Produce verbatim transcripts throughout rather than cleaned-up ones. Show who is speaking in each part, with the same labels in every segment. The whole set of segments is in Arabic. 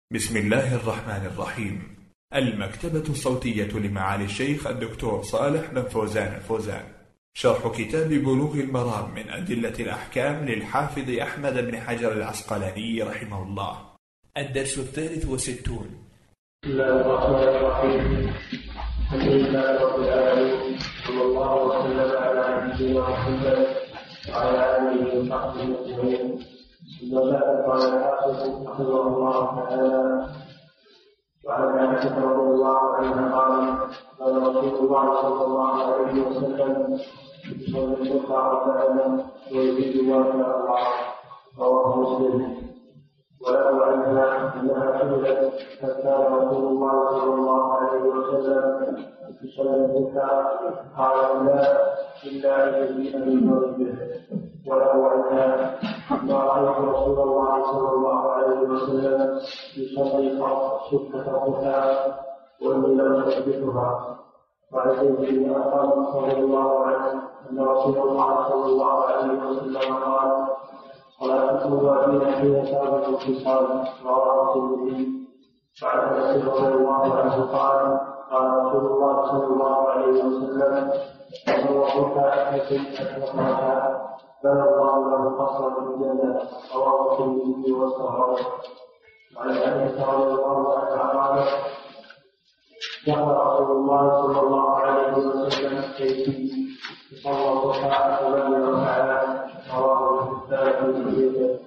Speaker 1: بسم الله الرحمن الرحيم. المكتبة الصوتية لمعالي الشيخ الدكتور صالح بن فوزان الفوزان، شرح كتاب بلوغ المرام من أدلة الأحكام للحافظ أحمد بن حجر العسقلاني رحمه الله. الدرس الثالث والستون.
Speaker 2: بسم الله الرحمن الرحيم. الحمد لله رب العالمين، صلى الله وسلم على نبينا محمد وعلى آله وصحبه أجمعين. ثم بعد، قال الحافظ رحمه الله تعالى: وعن عائشة رضي الله عنها قالت: قال رسول الله صلى الله عليه وسلم: يصلي الصبح ركعة ويزيد ما شاء الله. رواه مسلم. وله عنها انها حملت فكان رسول الله صلى الله عليه وسلم يصلي الصبح قال: لا الا ان يجيء من به. وله عنها ما رايت رسول الله صلى الله عليه وسلم يصلي صبحة الضحى واني لم اسبقها. وعن زيد بن ارقم رضي الله عنه ان رسول الله صلى الله عليه وسلم قال: صلاة الوالدين حين سابق الخصال. رواه الترمذي. وعن انس رضي الله عنه قال: قال رسول الله صلى الله عليه وسلم: من وقفها اطلقها بنى الله له قصرا في الجنه. رواه الترمذي والصحابه. وعن انس رضي الله عنه قال: دخل رسول الله صلى الله عليه وسلم بيتي فصلى الضحى ثمان ركعات. رواه البخاري.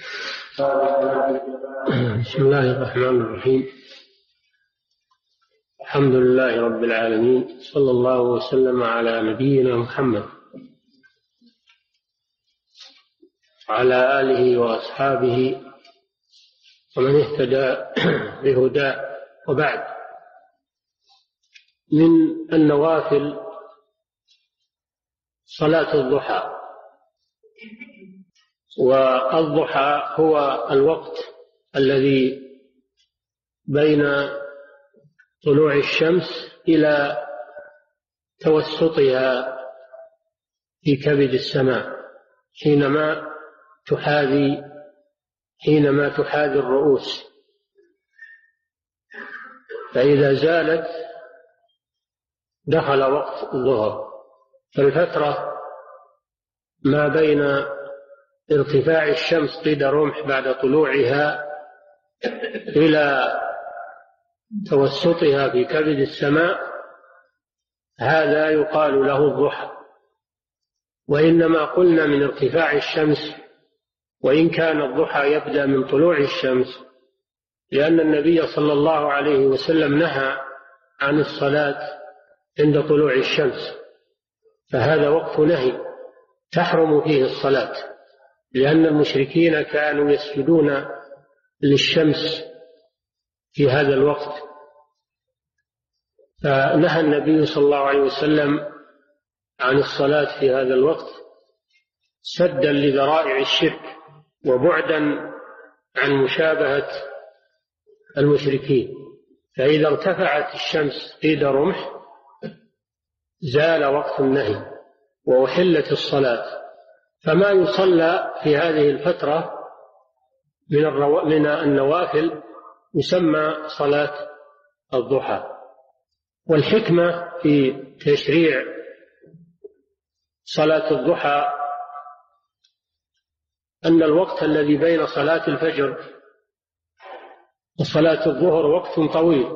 Speaker 3: بسم الله الرحمن الرحيم. الحمد لله رب العالمين، صلى الله وسلم على نبينا محمد وعلى آله وأصحابه ومن اهتدى بهداه. وبعد، من النوافل صلاة الضحى. والضحى هو الوقت الذي بين طلوع الشمس إلى توسطها في كبد السماء، حينما تحاذي حينما تحاذي الرؤوس، فإذا زالت دخل وقت الظهر. فالفترة ما بين ارتفاع الشمس قيد رمح بعد طلوعها إلى توسطها في كبد السماء، هذا يقال له الضحى. وإنما قلنا من ارتفاع الشمس، وإن كان الضحى يبدأ من طلوع الشمس، لأن النبي صلى الله عليه وسلم نهى عن الصلاة عند طلوع الشمس، فهذا وقت نهي تحرم فيه الصلاة، لأن المشركين كانوا يسجدون للشمس في هذا الوقت. فنهى النبي صلى الله عليه وسلم عن الصلاة في هذا الوقت سدا لذرائع الشرك وبعدا عن مشابهة المشركين. فإذا ارتفعت الشمس قيد رمح زال وقت النهي وأحلت الصلاة. فما يصلى في هذه الفترة من, الرو... من النوافل يسمى صلاة الضحى. والحكمة في تشريع صلاة الضحى أن الوقت الذي بين صلاة الفجر وصلاة الظهر وقت طويل،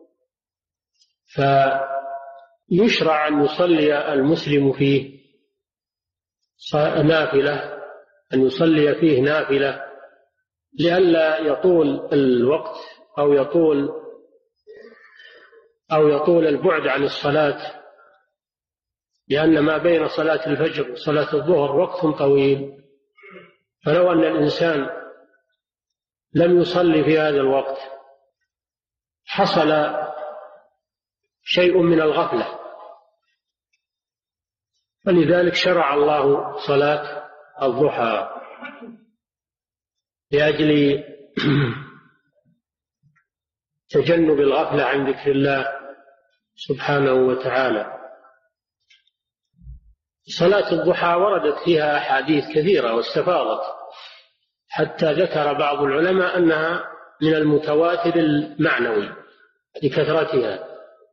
Speaker 3: فيشرع أن يصلي المسلم فيه نافلة أن يصلي فيه نافلة لئلا يطول الوقت أو يطول أو يطول البعد عن الصلاة، لأن ما بين صلاة الفجر وصلاة الظهر وقت طويل. فلو أن الإنسان لم يصلي في هذا الوقت حصل شيء من الغفلة، ولذلك شرع الله صلاة الضحى لأجل تجنب الغفلة عن ذكر الله سبحانه وتعالى. صلاة الضحى وردت فيها أحاديث كثيرة واستفاضت، حتى ذكر بعض العلماء أنها من المتواتر المعنوي لكثرتها،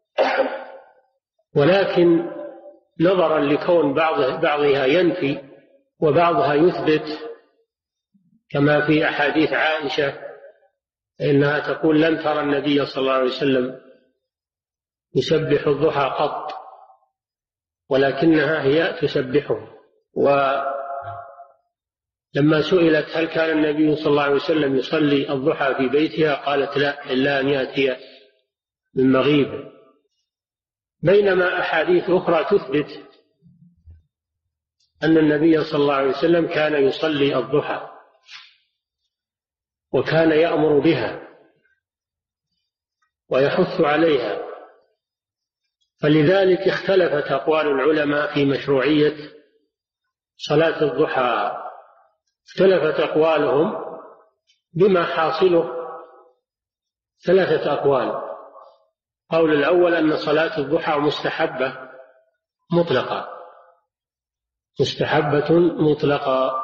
Speaker 3: ولكن نظرا لكون بعض بعضها ينفي وبعضها يثبت، كما في أحاديث عائشة إنها تقول لم ترى النبي صلى الله عليه وسلم يسبح الضحى قط، ولكنها هي تسبحه. ولما سئلت هل كان النبي صلى الله عليه وسلم يصلي الضحى في بيتها قالت لا، إلا أن يأتي من مغيب، بينما أحاديث أخرى تثبت أن النبي صلى الله عليه وسلم كان يصلي الضحى وكان يأمر بها ويحث عليها، فلذلك اختلفت أقوال العلماء في مشروعية صلاة الضحى. اختلفت أقوالهم بما حاصله ثلاثة أقوال. قول الأول أن صلاة الضحى مستحبة مطلقة، مستحبة مطلقة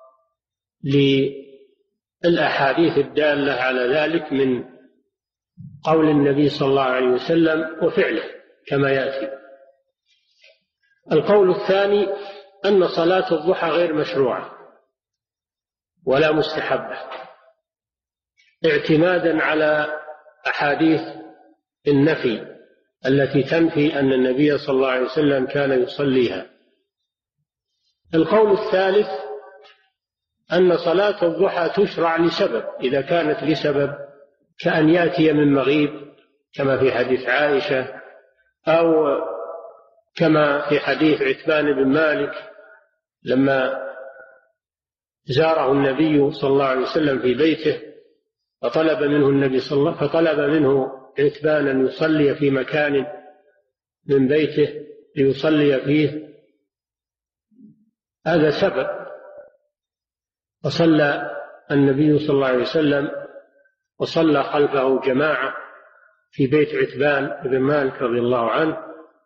Speaker 3: للأحاديث الدالة على ذلك من قول النبي صلى الله عليه وسلم وفعله كما يأتي. القول الثاني أن صلاة الضحى غير مشروعة ولا مستحبة، اعتمادا على أحاديث النفي التي تنفي أن النبي صلى الله عليه وسلم كان يصليها. القول الثالث أن صلاة الضحى تشرع لسبب، إذا كانت لسبب كأن يأتي من مغيب كما في حديث عائشة، أو كما في حديث عتبان بن مالك لما زاره النبي صلى الله عليه وسلم في بيته فطلب منه النبي صلى الله فطلب منه عتبان أن يصلي في مكان من بيته ليصلي فيه، هذا سبب، فصلى النبي صلى الله عليه وسلم وصلى خلفه جماعة في بيت عتبان بن مالك رضي الله عنه،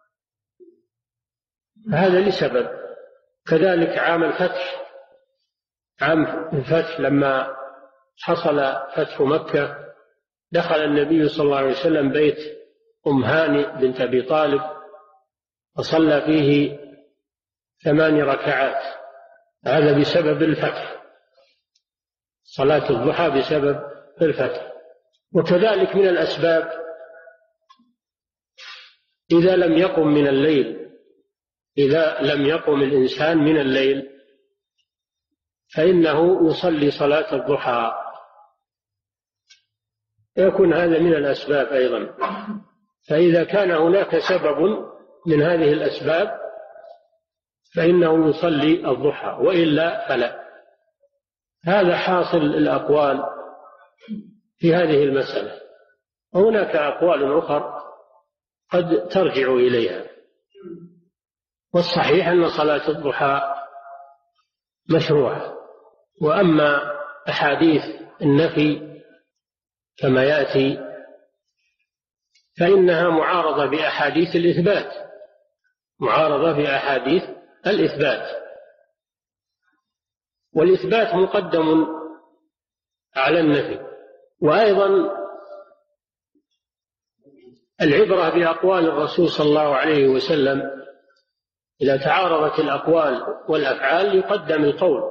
Speaker 3: هذا لسبب. كذلك عام الفتح، عام الفتح لما حصل فتح مكة دخل النبي صلى الله عليه وسلم بيت أم هانئ بنت أبي طالب وصلى فيه ثمان ركعات، هذا بسبب الفتح، صلاة الضحى بسبب الفتح. وكذلك من الأسباب إذا لم يقم من الليل، إذا لم يقم الإنسان من الليل فإنه يصلي صلاة الضحى، يكون هذا من الأسباب أيضا. فإذا كان هناك سبب من هذه الأسباب فإنه يصلي الضحى، وإلا فلا. هذا حاصل الأقوال في هذه المسألة، وهناك أقوال أخرى قد ترجع إليها، والصحيح أن صلاة الضحى مشروعة. وأما أحاديث النفي كما يأتي فإنها معارضة بأحاديث الإثبات، معارضة بأحاديث الإثبات، والإثبات مقدم على النفي. وأيضا العبرة بأقوال الرسول صلى الله عليه وسلم، إذا تعارضت الأقوال والأفعال يقدم القول،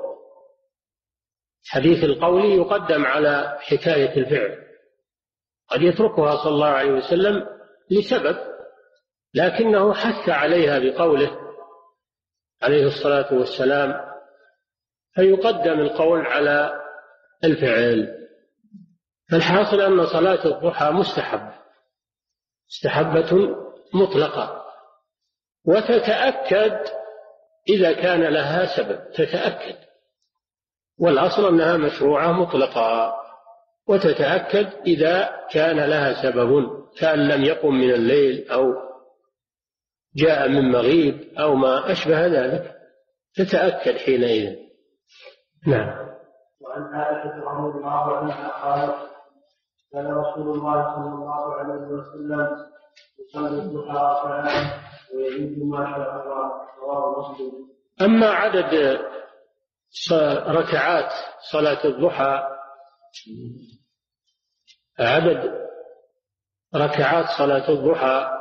Speaker 3: حديث القول يقدم على حكاية الفعل، قد يتركها صلى الله عليه وسلم لسبب لكنه حث عليها بقوله عليه الصلاة والسلام، فيقدم القول على الفعل. فالحاصل أن صلاة الضحى مستحبة، مستحبة مطلقة، وتتأكد إذا كان لها سبب، تتأكد، والأصل أنها مشروعة مطلقة، وتتأكد إذا كان لها سبب، كان لم يقم من الليل أو جاء من مغيب أو ما أشبه ذلك، تتأكد حينئذ. نعم.
Speaker 2: وعن عائشة رضي الله عنها قالت كان رسول الله صلى الله عليه وسلم يصلي الضحى ركعتين ويزيد ما شاء الله، رواه مسلم.
Speaker 3: أما عدد ركعات صلاة الضحى عدد ركعات صلاة الضحى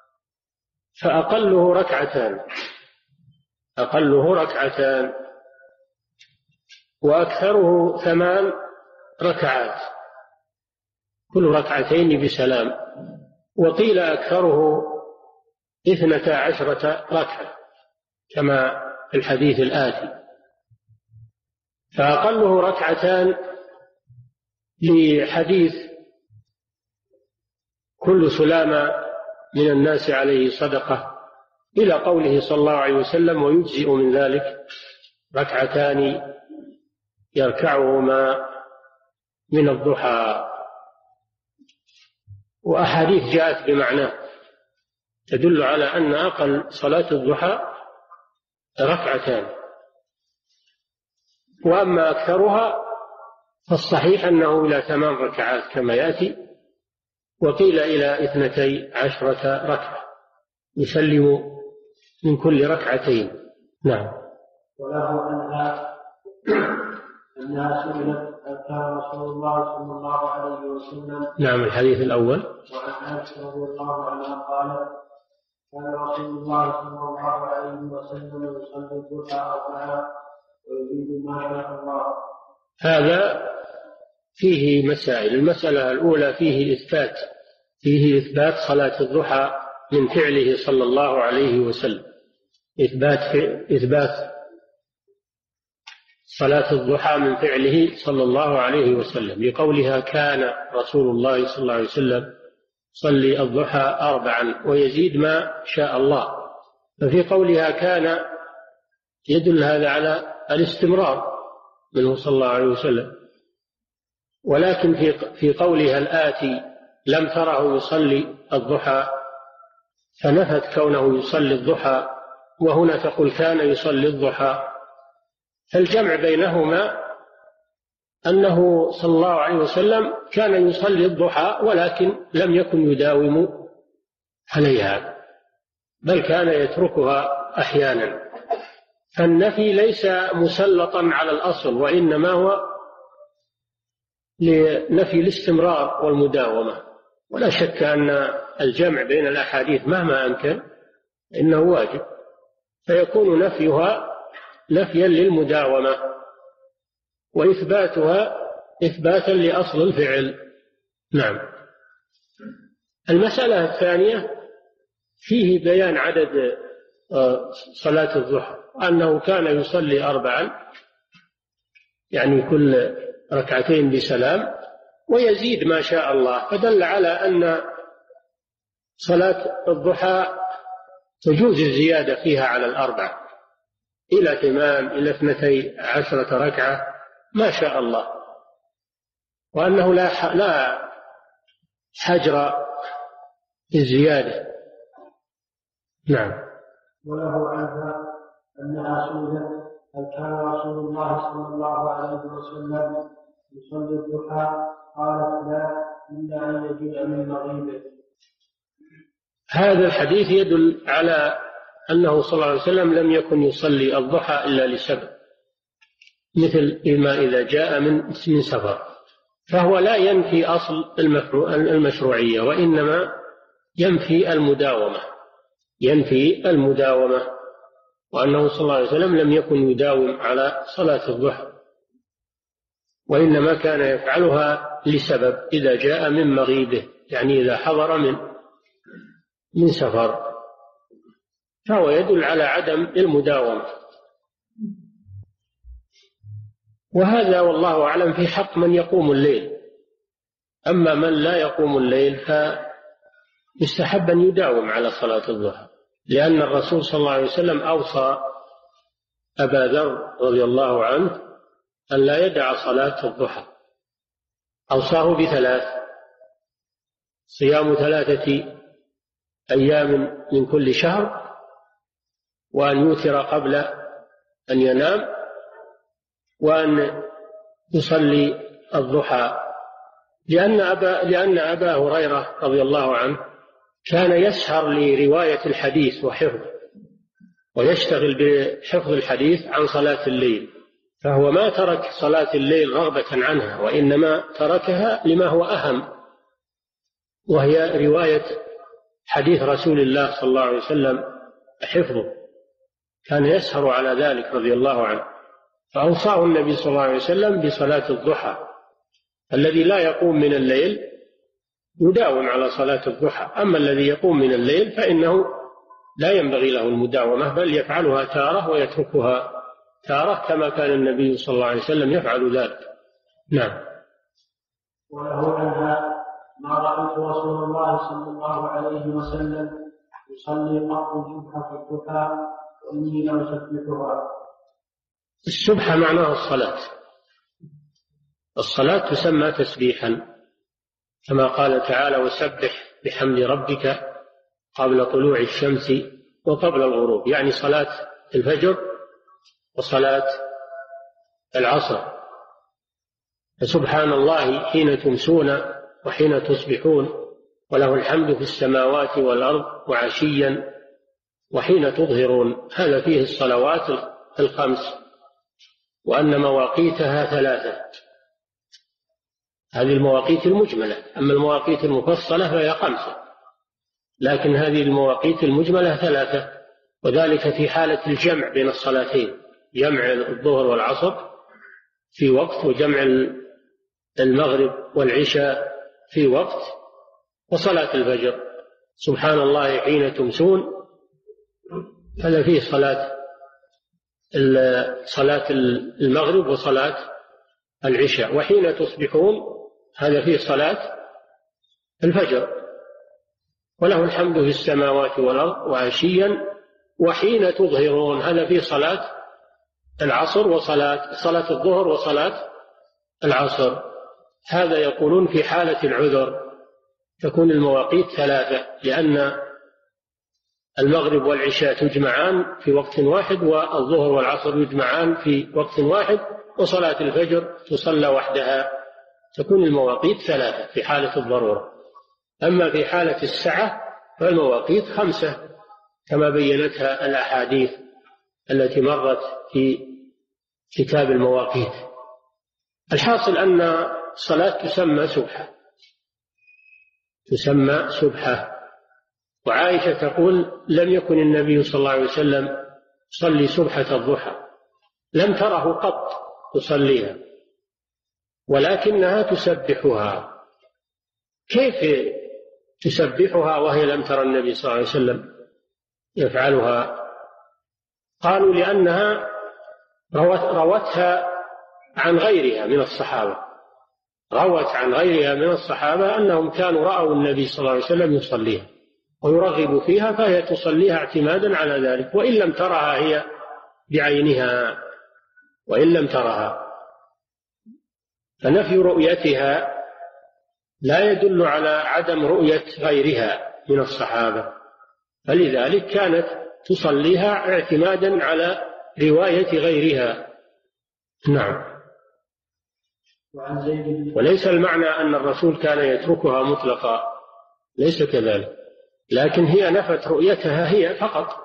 Speaker 3: فأقله ركعتان أقله ركعتان وأكثره ثمان ركعات كل ركعتين بسلام، وقيل أكثره اثنتا عشرة ركعة كما في الحديث الآتي. فأقله ركعتان لحديث كل سلامة من الناس عليه صدقة إلى قوله صلى الله عليه وسلم ويجزئ من ذلك ركعتان يركعهما من الضحى. وأحاديث جاءت بمعناه تدل على أن أقل صلاة الضحى ركعتان، وأما أكثرها فالصحيح أنه إلى ثمان ركعات كما يأتي، وقيل إلى اثنتي عشرة ركعة يسلم من كل ركعتين. نعم.
Speaker 2: وله عنها أنها سئلت كان رسول الله صلى الله عليه وسلم.
Speaker 3: نعم الحديث الأول.
Speaker 2: وعن عائشة رضي الله عنها قالت كان رسول الله صلى الله عليه وسلم يصلي الضحى أربعا ويزيد ما شاء الله.
Speaker 3: هذا فيه مسائل. المسألة الأولى فيه إثبات فيه إثبات صلاة الضحى من فعله صلى الله عليه وسلم، إثبات إثبات صلاة الضحى من فعله صلى الله عليه وسلم لقولها كان رسول الله صلى الله عليه وسلم صلي الضحى أربعا ويزيد ما شاء الله. ففي قولها كان يدل هذا على الاستمرار منه صلى الله عليه وسلم، ولكن في في قولها الآتي لم تره يصلي الضحى فنفت كونه يصلي الضحى، وهنا تقول كان يصلي الضحى، فالجمع بينهما أنه صلى الله عليه وسلم كان يصلي الضحى ولكن لم يكن يداوم عليها بل كان يتركها أحيانا. فالنفي ليس مسلطا على الأصل، وإنما هو لنفي الاستمرار والمداومة. ولا شك أن الجمع بين الأحاديث مهما أمكن إنه واجب، فيكون نفيها نفيا للمداومة وإثباتها إثباتا لأصل الفعل. نعم. المسألة الثانية فيه بيان عدد صلاة الضحى، أنه كان يصلي أربعا يعني كل ركعتين بسلام ويزيد ما شاء الله، فدل على أن صلاة الضحى تجوز الزيادة فيها على الأربع إلى ثمان إلى اثنتي عشرة ركعة ما شاء الله، وأنه لا لا حجر في الزيادة. نعم.
Speaker 2: وله عنها أنها سئلت هل كان رسول الله صلى الله عليه وسلم يصلي الضحى؟ قالت لا إلا أن يجيء من مغيبه.
Speaker 3: هذا الحديث يدل على أنه صلى الله عليه وسلم لم يكن يصلي الضحى إلا لسبب، مثل ما إذا جاء من من سفر، فهو لا ينفي أصل المشروعية وإنما ينفي المداومة ينفي المداومة وأنه صلى الله عليه وسلم لم يكن يداوم على صلاة الضحى، وإنما كان يفعلها لسبب إذا جاء من مغيبه، يعني إذا حضر من من سفر، فهو يدل على عدم المداومة. وهذا والله أعلم في حق من يقوم الليل. أما من لا يقوم الليل فيستحب أن يداوم على صلاة الضحى، لأن الرسول صلى الله عليه وسلم أوصى أبا ذر رضي الله عنه أن لا يدع صلاة الضحى، أوصاه بثلاث: صيام ثلاثة أيام من كل شهر، وأن يوتر قبل أن ينام، وأن يصلي الضحى، لأن أبا, لأن أبا هريرة رضي الله عنه كان يسهر لرواية الحديث وحفظه، ويشتغل بحفظ الحديث عن صلاة الليل، فهو ما ترك صلاة الليل رغبة عنها، وإنما تركها لما هو أهم وهي رواية حديث رسول الله صلى الله عليه وسلم حفظه، كان يسهر على ذلك رضي الله عنه، فأوصاه النبي صلى الله عليه وسلم بصلاة الضحى. الذي لا يقوم من الليل يداوم على صلاة الضحى، أما الذي يقوم من الليل فإنه لا ينبغي له المداومة، بل يفعلها تارة ويتركها تارة، كما كان النبي صلى الله عليه وسلم يفعل ذلك. نعم.
Speaker 2: وله عنها: ما رأيت رسول الله صلى الله عليه وسلم يصلي قط الصبح في الضحى وإني لأسبحها.
Speaker 3: السبحة معناها الصلاة، الصلاة تسمى تسبيحا، كما قال تعالى: وسبح بحمد ربك قبل طلوع الشمس وقبل الغروب، يعني صلاة الفجر وصلاة العصر. فسبحان الله حين تمسون وحين تصبحون، وله الحمد في السماوات والأرض وعشيا وحين تظهرون. هذا فيه الصلوات الخمس، وأن مواقيتها ثلاثة. هذه المواقيت المجملة، أما المواقيت المفصلة فهي خمسة، لكن هذه المواقيت المجملة ثلاثة، وذلك في حالة الجمع بين الصلاتين، جمع الظهر والعصر في وقت، وجمع المغرب والعشاء في وقت، وصلاة الفجر. سبحان الله حين تمسون، هذا فيه صلاة صلاة المغرب وصلاة العشاء. وحين تصبحون، هذا فيه صلاة الفجر. وله الحمد في السماوات والأرض وعشيا وحين تظهرون، هذا فيه صلاة العصر وصلاة صلاة الظهر وصلاة العصر. هذا يقولون في حالة العذر تكون المواقيت ثلاثة، لأن المغرب والعشاء تجمعان في وقت واحد، والظهر والعصر يجمعان في وقت واحد، وصلاة الفجر تصلى وحدها. تكون المواقيت ثلاثة في حالة الضرورة. أما في حالة السعة فالمواقيت خمسة، كما بينتها الأحاديث التي مرت في كتاب المواقيت. الحاصل أن الصلاة تسمى سبحة، تسمى سبحة. وعائشة تقول: لم يكن النبي صلى الله عليه وسلم يصلي سبحة الضحى، لم تره قط تصليها، ولكنها تسبحها. كيف تسبحها وهي لم ترى النبي صلى الله عليه وسلم يفعلها؟ قالوا: لأنها روتها عن غيرها من الصحابة، روت عن غيرها من الصحابة أنهم كانوا رأوا النبي صلى الله عليه وسلم يصليها ويرغب فيها، فهي تصليها اعتمادا على ذلك، وإن لم ترها هي بعينها، وإن لم ترها. فنفي رؤيتها لا يدل على عدم رؤية غيرها من الصحابة، فلذلك كانت تصليها اعتمادا على رواية غيرها. نعم. وليس المعنى أن الرسول كان يتركها مطلقا، ليس كذلك، لكن هي نفت رؤيتها هي فقط،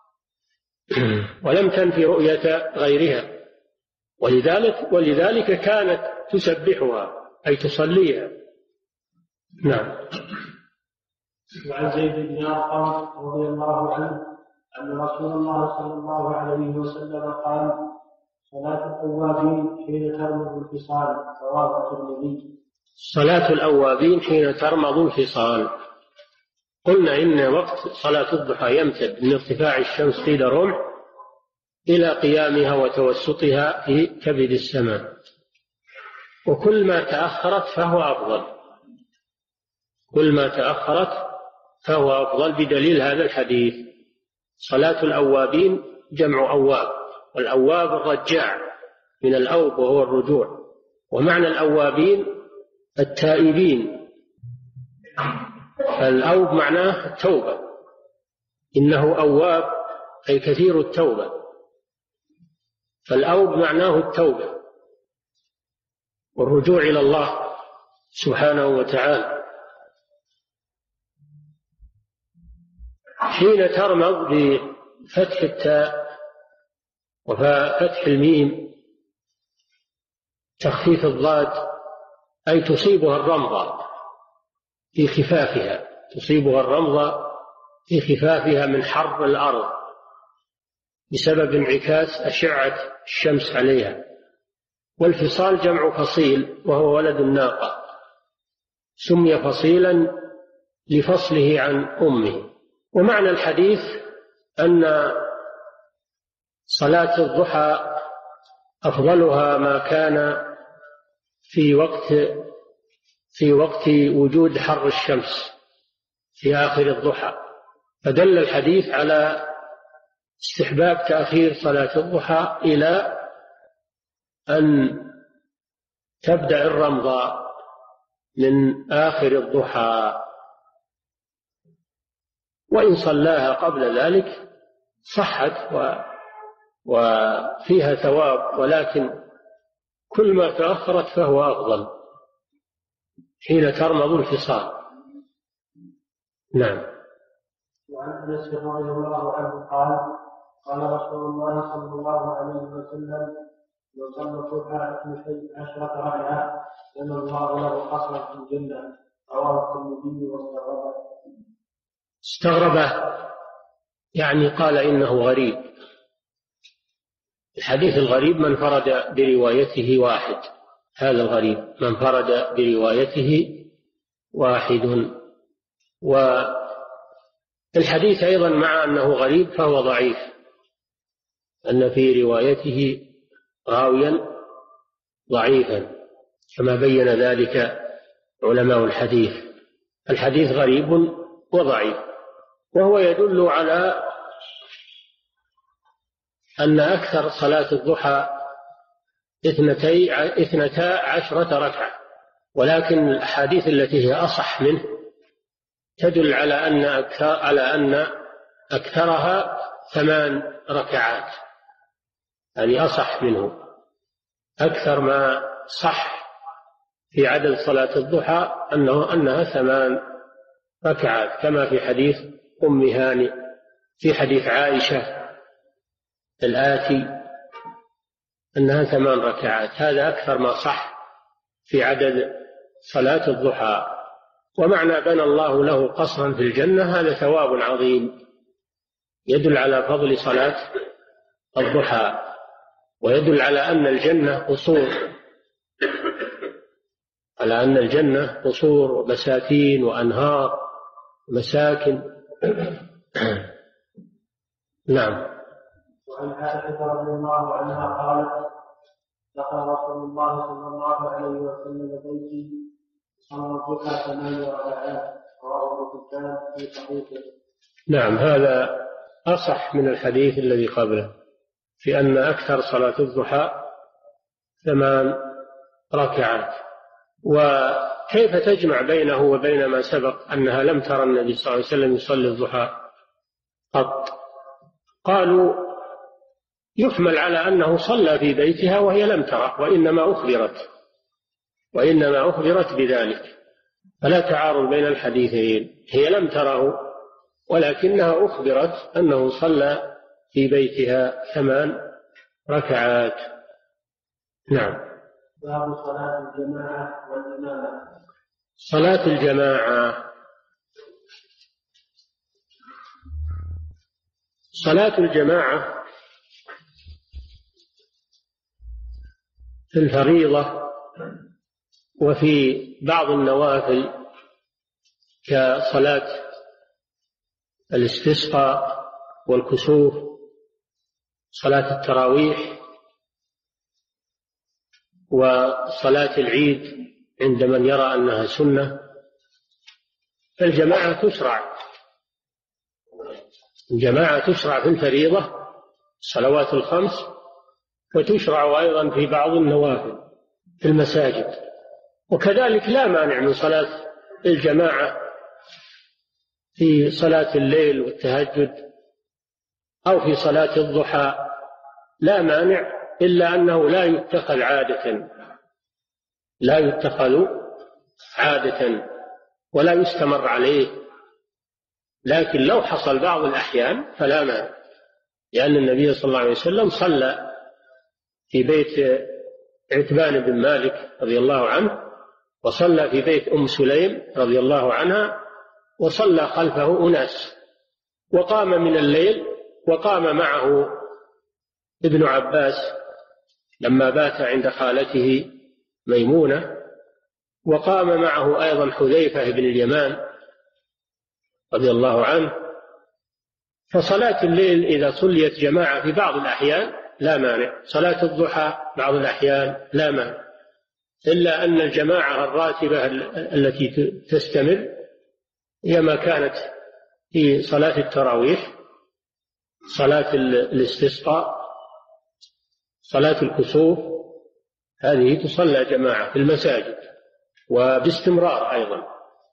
Speaker 3: ولم تنفي رؤية غيرها، ولذلك ولذلك كانت تسبحها أي تصليها. نعم.
Speaker 2: وعن زيد بن أرقم رضي الله عنه أن رسول الله صلى الله عليه وسلم قال: صلاة الأوابين حين ترمض الفصال، رواه الترمذي.
Speaker 3: صلاة الأوابين حين ترمض الفصال. قلنا إن وقت صلاة الضحى يمتد من ارتفاع الشمس قيد الرمح إلى قيامها وتوسطها في كبد السماء، وكل ما تأخرت فهو أفضل، كل ما تأخرت فهو أفضل، بدليل هذا الحديث. صلاة الأوابين جمع أواب، والأواب الرجاع من الأوب وهو الرجوع، ومعنى الأوابين التائبين. الأوب معناه التوبة، إنه أواب أي كثير التوبة، فالأوب معناه التوبة والرجوع إلى الله سبحانه وتعالى. حين ترمض بفتح التاء وفتح الميم تخفيف الضاد، أي تصيبها الرمضة، في خفافها، تصيبها الرمضة في خفافها من حر الأرض بسبب انعكاس أشعة الشمس عليها. والفصال جمع فصيل وهو ولد الناقة، سمي فصيلا لفصله عن أمه. ومعنى الحديث أن صلاة الضحى أفضلها ما كان في وقت في وقت وجود حر الشمس في آخر الضحى، فدل الحديث على استحباب تأخير صلاة الضحى إلى أن تبدأ الرمضة من آخر الضحى، وإن صلاها قبل ذلك صحت وفيها ثواب، ولكن كل ما تأخرت فهو أفضل حين ترمض الفصال. نعم.
Speaker 2: وعن انس رضي الله عنه قال قال رسول الله صلى الله عليه وسلم لو صلى الضحى اثنتي عشرة ركعة لما الله له قصرا في الجنة. رواه الترمذي واستغربه.
Speaker 3: استغربه يعني قال إنه غريب. الحديث الغريب من فرد بروايته واحد، هذا الغريب من فرد بروايته واحد. والحديث أيضا مع أنه غريب فهو ضعيف، أن في روايته راويا ضعيفا كما بين ذلك علماء الحديث. الحديث غريب وضعيف، وهو يدل على أن أكثر صلاة الضحى اثنتي اثنتا عشرة ركعة، ولكن الأحاديث التي هي أصح منه تدل على أن أكثر على أن أكثرها ثمان ركعات، يعني أصح منه. أكثر ما صح في عدد صلاة الضحى أنه أنها ثمان ركعات، كما في حديث أم هانئ في حديث عائشة الآتي أنها ثمان ركعات. هذا أكثر ما صح في عدد صلاة الضحى. ومعنى بنى الله له قصرا في الجنة هذا ثواب عظيم يدل على فضل صلاة الضحى، ويدل على أن الجنة قصور، على أن الجنة قصور وبساتين وأنهار ومساكن. نعم.
Speaker 2: وعن عائشة رضي الله عنها قالت دخل رسول الله صلى الله عليه وسلم بيتي صلى الضحى ثمان ركعات. رواه ابن حبان في صحيحه.
Speaker 3: نعم، هذا أصح من الحديث الذي قبله في أن أكثر صلاة الضحى ثمان ركعات. وكيف تجمع بينه وبين ما سبق أنها لم ترى النبي صلى الله عليه وسلم يصلي الضحى قط؟ قالوا يحمل على أنه صلى في بيتها وهي لم تره، وإنما أخبرت وإنما أخبرت بذلك، فلا تعارض بين الحديثين. هي لم تره ولكنها أخبرت أنه صلى في بيتها ثمان ركعات. نعم.
Speaker 2: باب صلاة الجماعة والإمامة.
Speaker 3: صلاة الجماعة. صلاة الجماعة في الفريضة وفي بعض النوافل كصلاة الاستسقاء والكسوف، صلاة التراويح، وصلاة العيد عند من يرى أنها سنة، فالجماعة تشرع الجماعة تشرع في الفريضة الصلوات الخمس، وتشرع أيضا في بعض النوافل في المساجد. وكذلك لا مانع من صلاة الجماعة في صلاة الليل والتهجد أو في صلاة الضحى، لا مانع، إلا أنه لا يتخذ عادة لا يتخذ عادة ولا يستمر عليه، لكن لو حصل بعض الأحيان فلا مانع، لأن النبي صلى الله عليه وسلم صلى في بيت عتبان بن مالك رضي الله عنه، وصلى في بيت أم سليم رضي الله عنها، وصلى خلفه أناس، وقام من الليل، وقام معه ابن عباس لما بات عند خالته ميمونة، وقام معه أيضا حذيفة بن اليمان رضي الله عنه. فصلاة الليل إذا صليت جماعة في بعض الأحيان لا مانع، صلاة الضحى بعض الأحيان لا مانع، إلا أن الجماعة الراتبة التي تستمر هي ما كانت في صلاة التراويح، صلاة الاستسقاء، صلاة الكسوف، هذه تصلى جماعة في المساجد وباستمرار أيضا.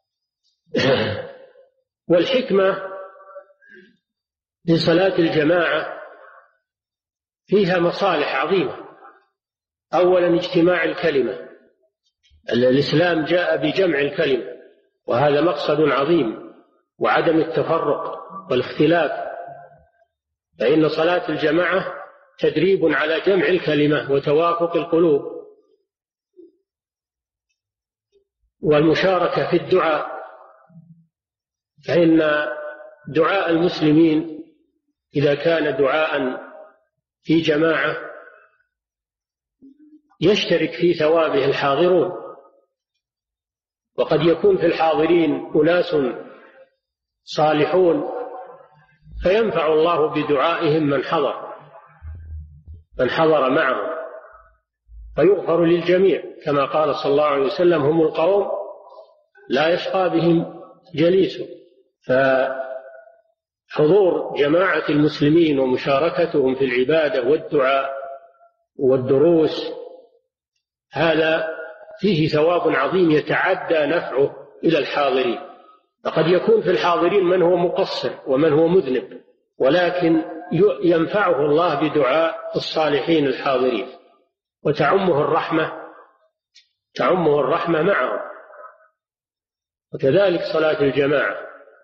Speaker 3: والحكمة في صلاة الجماعة فيها مصالح عظيمة. أولا اجتماع الكلمة، الإسلام جاء بجمع الكلمة، وهذا مقصد عظيم، وعدم التفرق والاختلاف، فإن صلاة الجماعة تدريب على جمع الكلمة وتوافق القلوب، والمشاركة في الدعاء، فإن دعاء المسلمين إذا كان دعاء في جماعة يشترك في ثوابه الحاضرون، وقد يكون في الحاضرين أناس صالحون فينفع الله بدعائهم من حضر من حضر معهم، فيغفر للجميع، كما قال صلى الله عليه وسلم: هم القوم لا يشقى بهم جليسهم. فحضور جماعة المسلمين ومشاركتهم في العبادة والدعاء والدروس هذا فيه ثواب عظيم يتعدى نفعه إلى الحاضرين. فقد يكون في الحاضرين من هو مقصر ومن هو مذنب، ولكن ينفعه الله بدعاء الصالحين الحاضرين، وتعمه الرحمة تعمه الرحمة معهم. وكذلك صلاة الجماعة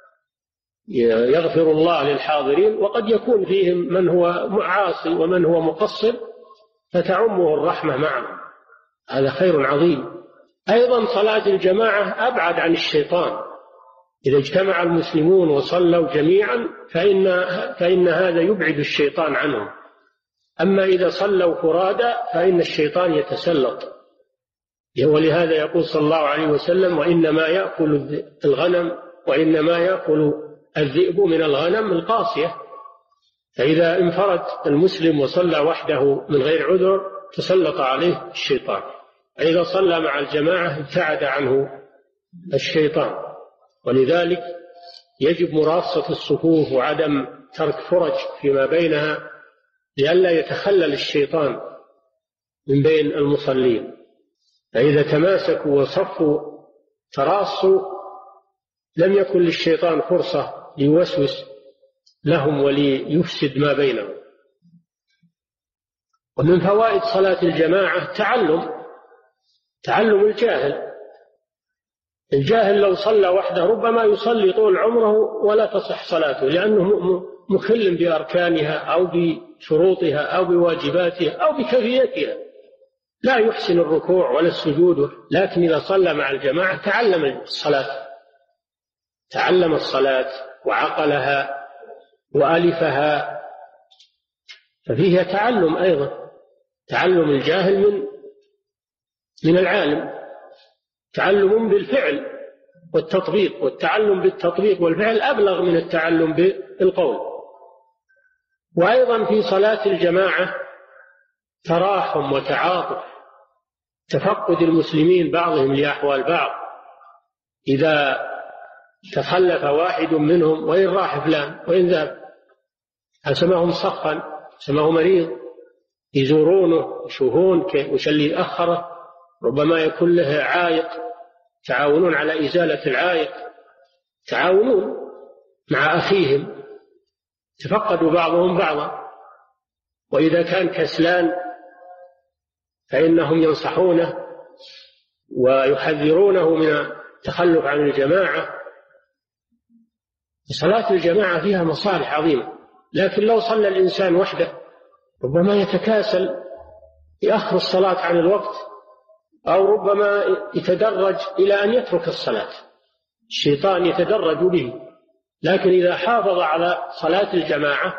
Speaker 3: يغفر الله للحاضرين، وقد يكون فيهم من هو عاصي ومن هو مقصر فتعمه الرحمة معهم، هذا خير عظيم. أيضا صلاة الجماعة أبعد عن الشيطان، إذا اجتمع المسلمون وصلوا جميعا فإن, فإن هذا يبعد الشيطان عنهم. أما إذا صلوا فرادا فإن الشيطان يتسلط، ولهذا يقول صلى الله عليه وسلم: وإنما يأكل الغنم وإنما يأكل الذئب من الغنم القاسية. فإذا انفرد المسلم وصلى وحده من غير عذر تسلط عليه الشيطان، فإذا صلى مع الجماعة ابتعد عنه الشيطان. ولذلك يجب مراصة الصفوف وعدم ترك فرج فيما بينها لئلا يتخلل الشيطان من بين المصلين. فإذا تماسكوا وصفوا تراصوا لم يكن للشيطان فرصة ليوسوس لهم وليفسد ما بينهم. ومن فوائد صلاة الجماعة تعلم تعلم الجاهل. الجاهل لو صلى وحده ربما يصلي طول عمره ولا تصح صلاته، لأنه مخل بأركانها أو بشروطها أو بواجباتها أو بكيفيتها، لا يحسن الركوع ولا السجود. لكن إذا صلى مع الجماعة تعلم الصلاة تعلم الصلاة وعقلها وألفها، ففيها تعلم أيضا، تعلم الجاهل من من العالم، تعلم بالفعل والتطبيق، والتعلم بالتطبيق والفعل أبلغ من التعلم بالقول. وأيضا في صلاة الجماعة تراحم وتعاطف، تفقد المسلمين بعضهم لأحوال بعض، إذا تخلف واحد منهم وإن راح فلان وإن ذهب سماهم صخا سماه مريض، يزورونه يشوفون وش اللي أخره، ربما يكون له عائق، تعاونون على إزالة العائق، تعاونون مع أخيهم، تفقدوا بعضهم بعضا. وإذا كان كسلان فإنهم ينصحونه ويحذرونه من التخلف عن الجماعة. صلاة الجماعة فيها مصالح عظيمة، لكن لو صلى الإنسان وحده ربما يتكاسل يأخر الصلاة عن الوقت أو ربما يتدرج إلى أن يترك الصلاة، الشيطان يتدرج به، لكن إذا حافظ على صلاة الجماعة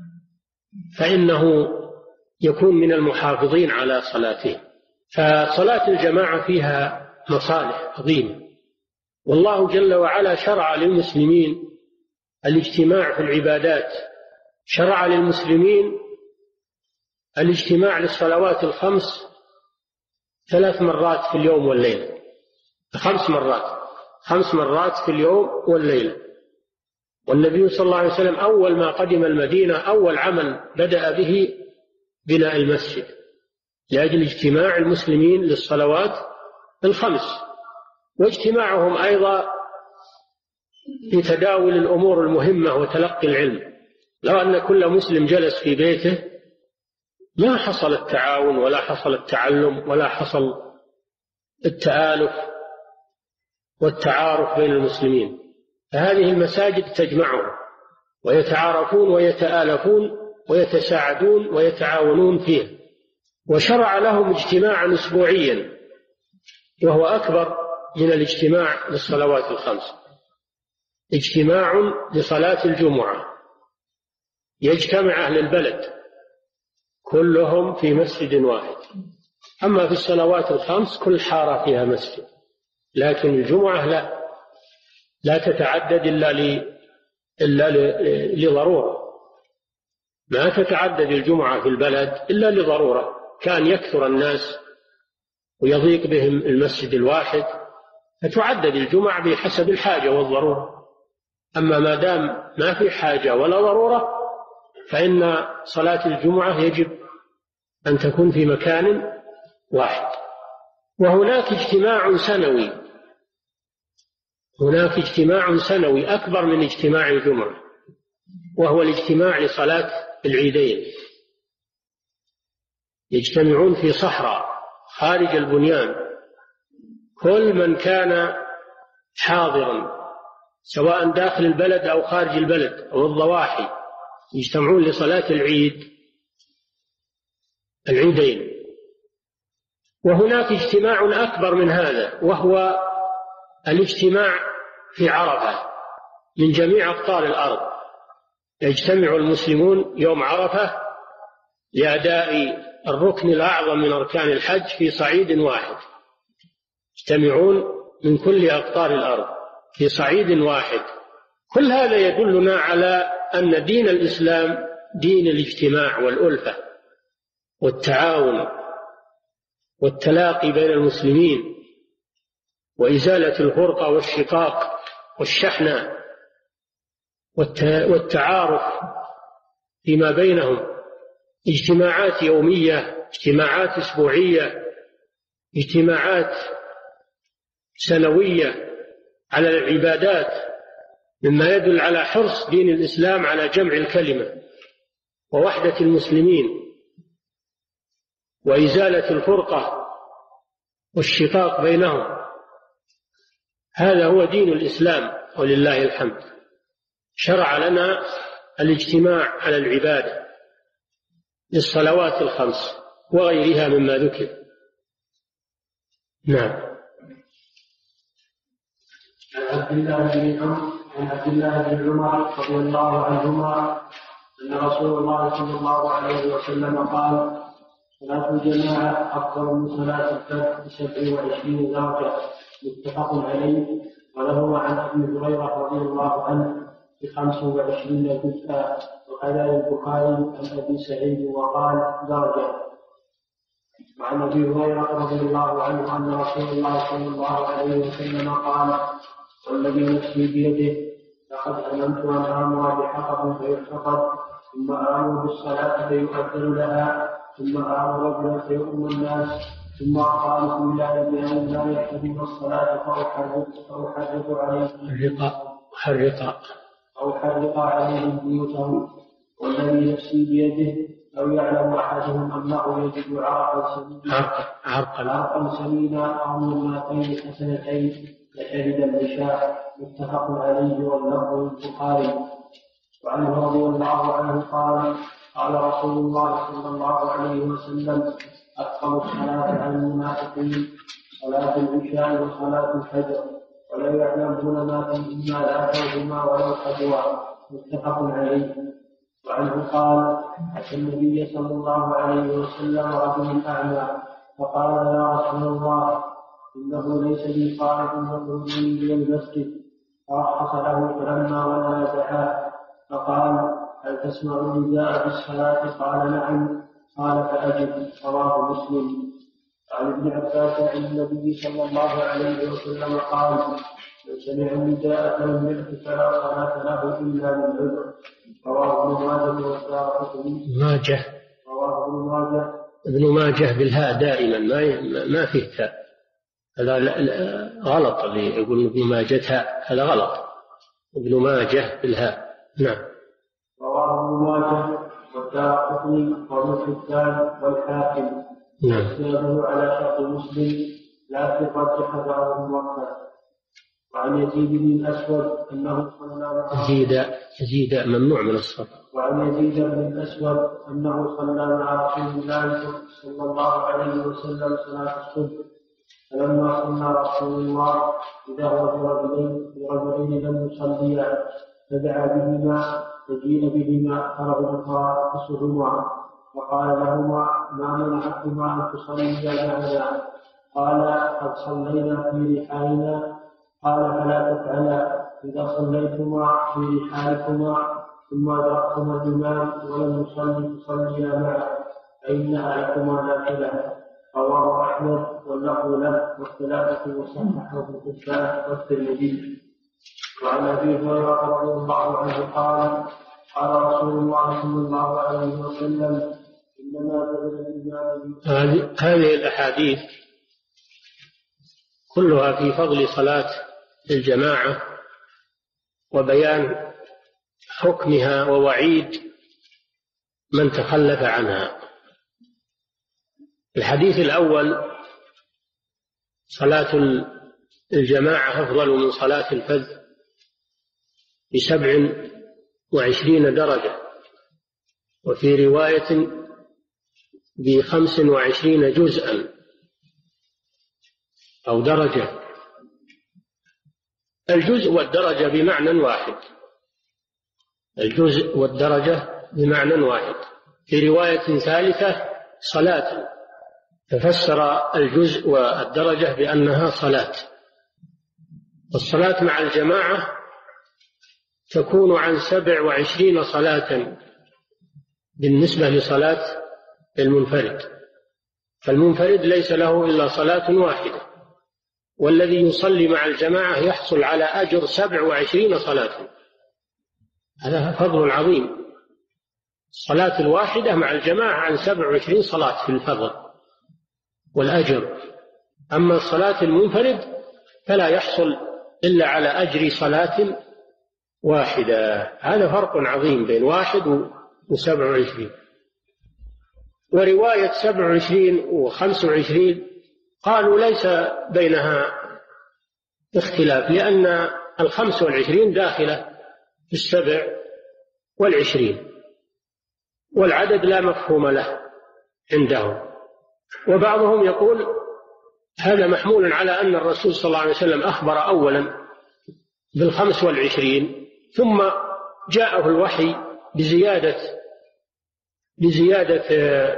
Speaker 3: فإنه يكون من المحافظين على صلاته. فصلاة الجماعة فيها مصالح عظيمة، والله جل وعلا شرع للمسلمين الاجتماع في العبادات، شرع للمسلمين الاجتماع للصلوات الخمس ثلاث مرات في اليوم والليلة، خمس مرات خمس مرات في اليوم والليلة. والنبي صلى الله عليه وسلم أول ما قدم المدينة أول عمل بدأ به بناء المسجد لأجل اجتماع المسلمين للصلوات الخمس، واجتماعهم أيضا في تداول الأمور المهمة وتلقي العلم. لو أن كل مسلم جلس في بيته ما حصل التعاون ولا حصل التعلم ولا حصل التآلف والتعارف بين المسلمين. فهذه المساجد تجمعهم ويتعارفون ويتآلفون ويتساعدون ويتعاونون فيها. وشرع لهم اجتماعا أسبوعيا وهو أكبر من الاجتماع للصلوات الخمس، اجتماع لصلاة الجمعة، يجتمع أهل البلد كلهم في مسجد واحد. أما في الصلوات الخمس كل حارة فيها مسجد، لكن الجمعة لا لا تتعدد إلا ل... إلا لضرورة، ما تتعدد الجمعة في البلد إلا لضرورة، كان يكثر الناس ويضيق بهم المسجد الواحد فتعدد الجمعة بحسب الحاجة والضرورة. أما ما دام ما في حاجة ولا ضرورة فإن صلاة الجمعة يجب أن تكون في مكان واحد. وهناك اجتماع سنوي، هناك اجتماع سنوي أكبر من اجتماع الجمعة، وهو الاجتماع لصلاة العيدين. يجتمعون في صحراء خارج البنيان، كل من كان حاضرا سواء داخل البلد أو خارج البلد أو الضواحي يجتمعون لصلاة العيد العيدين. وهناك اجتماع أكبر من هذا، وهو الاجتماع في عرفة من جميع أقطار الأرض. يجتمع المسلمون يوم عرفة لأداء الركن الأعظم من أركان الحج في صعيد واحد، يجتمعون من كل أقطار الأرض في صعيد واحد. كل هذا يدلنا على أن دين الإسلام دين الاجتماع والألفة والتعاون والتلاقي بين المسلمين وإزالة الفرقة والشقاق والشحنة والتعارف فيما بينهم. اجتماعات يومية، اجتماعات أسبوعية، اجتماعات سنوية على العبادات، مما يدل على حرص دين الإسلام على جمع الكلمة ووحدة المسلمين وإزالة الفرقة والشقاق بينهم. هذا هو دين الإسلام ولله الحمد. شرع لنا الاجتماع على العبادة للصلوات الخمس وغيرها مما ذكر. نعم.
Speaker 2: عن عبد الله بن عمر عن عبد الله بن عمر رضي الله عنهما أن رسول الله صلى الله عليه وسلم قال: صلاة الجماعة أفضل من صلاة الفرد بسبع وعشرين درجة، متفق عليه. وله عن أبي هريرة رضي الله عنه بخمس وعشرين جزءا، وكذا البخاري عن أبي سعيد وقال درجة. وعن أبي هريرة رضي الله عنه أن رسول الله صلى الله عليه وسلم قال: والذي نفسي بيده لقد أمنت أن آمر بحطب فيحتطب، ثم آمر بالصلاة فيؤذن لها، ثم آمر رجلا فيؤم الناس، ثم أقام في الله بأن لا يحتدم الصلاة فأحرق عليهم
Speaker 3: حرق
Speaker 2: أو حرق عليهم بيوتهم. والذي نفسي بيده لو يعلم أحدهم أنه يجد عرقا سمينا عرقا سمينا أو مرتين حسنتين لشهد العشاء، متفق عليه واللفظ للبخاري. وعنه رضي الله عنه قال: قال رسول الله صلى الله عليه وسلم: أثقل الصلاة على المنافقين صلاة العشاء وصلاة الفجر ولا يعلمون ما فيهما لا فوهما ولا حدوا متفق عليه. وعنه قال: أتى النبي صلى الله عليه وسلم رجل أعمى فقال: يا رسول الله إنه ليس لي قائد يخرج إلى المسجد. فرخص له فلما ولا دعاه فقال: هل تسمع نداء بالصلاة؟ قال: نعم. قال: فأجب. رواه مسلم. عن ابن عباس عن النبي صلى الله عليه وسلم قال: من سمع النداء فلم يأت فلا صلاة له إلا من عذر. رواه ابن ماجه والدارقطني.
Speaker 3: ماجه
Speaker 2: رواه ابن ماجه.
Speaker 3: ابن ماجه بالهاء دائما، ما ما فيه تاء، هذا غلط. اللي يقول ابن ماجه هاء هذا غلط، ابن ماجه بالهاء. نعم.
Speaker 2: رواه ابن ماجه والدارقطني وابن حبان والحاكم.
Speaker 3: نعم.
Speaker 2: اسناده على شرط مسلم لا ثقة حذره الموقع. وعن يزيد بن الأسود أنه صلى
Speaker 3: يزيد يزيد ممنوع من الصرف.
Speaker 2: وعن يزيد بن الأسود أنه صلى مع رسول الله صلى الله عليه وسلم صلاة الصبح. فلما صلى رسول الله إذا هو برجلين برجلين لم يصليا فدعا بهما فجيء بهما فرغبتا فسهما وقال لهما: ما منعكما أن تصليا معنا؟ قال: قد صلينا في رحالنا. قال: فلا تفعلا. إذا صليتما في رحالكما ثم أدركتما الإمام ولم يصلي تصليا معه فإنها لكما نافلة. رواه أحمد واللفظ له والثلاثة وصححه ابن حبان والترمذي. وعن أبي هريرة رضي الله عنه قال: قال رسول الله صلى الله عليه وسلم: إنما جعل الإمام.
Speaker 3: هذه الأحاديث كلها في فضل صلاة الجماعة وبيان حكمها ووعيد من تخلف عنها. الحديث الأول: صلاة الجماعة أفضل من صلاة الفذ بسبع وعشرين درجة، وفي رواية بخمس وعشرين جزءا أو درجة. الجزء والدرجة بمعنى واحد، الجزء والدرجة بمعنى واحد. في رواية ثالثة: صلاة، تفسر الجزء والدرجة بأنها صلاة. الصلاة مع الجماعة تكون عن سبع وعشرين صلاة بالنسبة لصلاة المنفرد، فالمنفرد ليس له إلا صلاة واحدة، والذي يصلي مع الجماعة يحصل على أجر سبع وعشرين صلاة. هذا فضل عظيم. الصلاة الواحدة مع الجماعة عن سبع وعشرين صلاة في الفضل والأجر. أما الصلاة المنفرد فلا يحصل إلا على أجر صلاة واحدة. هذا فرق عظيم بين واحد وسبع وعشرين. ورواية سبع وعشرين وخمس وعشرين قالوا ليس بينها اختلاف، لأن الخمس والعشرين داخلة في السبع والعشرين، والعدد لا مفهوم له عندهم. وبعضهم يقول هذا محمول على أن الرسول صلى الله عليه وسلم أخبر أولا بالخمس والعشرين، ثم جاءه الوحي بزيادة بزيادة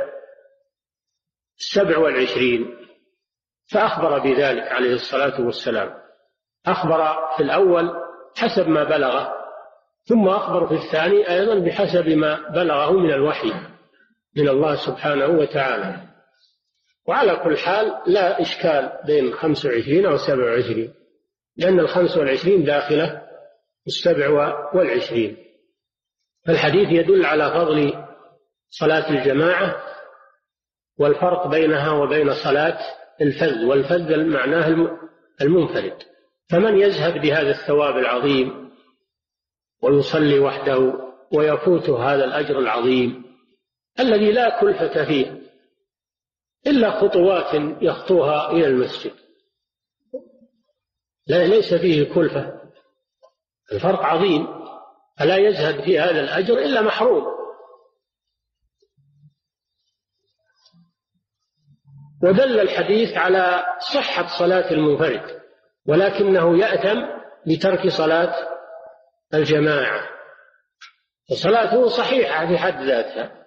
Speaker 3: السبع والعشرين، فأخبر بذلك عليه الصلاة والسلام. أخبر في الأول حسب ما بلغه، ثم أخبر في الثاني أيضا بحسب ما بلغه من الوحي من الله سبحانه وتعالى. وعلى كل حال لا إشكال بين خمس وعشرين أو سبع وعشرين، لأن الخمس والعشرين داخلة السبع والعشرين. فالحديث يدل على فضل صلاة الجماعة والفرق بينها وبين صلاة الفذ، والفذ معناه المنفرد. فمن يذهب بهذا الثواب العظيم ويصلي وحده ويفوته هذا الأجر العظيم الذي لا كلفة فيه إلا خطوات يخطوها إلى المسجد، لا ليس فيه كلفة، الفرق عظيم، فلا يزهد في هذا الأجر إلا محروم. ودل الحديث على صحة صلاة المنفرد، ولكنه يأثم بترك صلاة الجماعة، وصلاته صحيحة في حد ذاتها،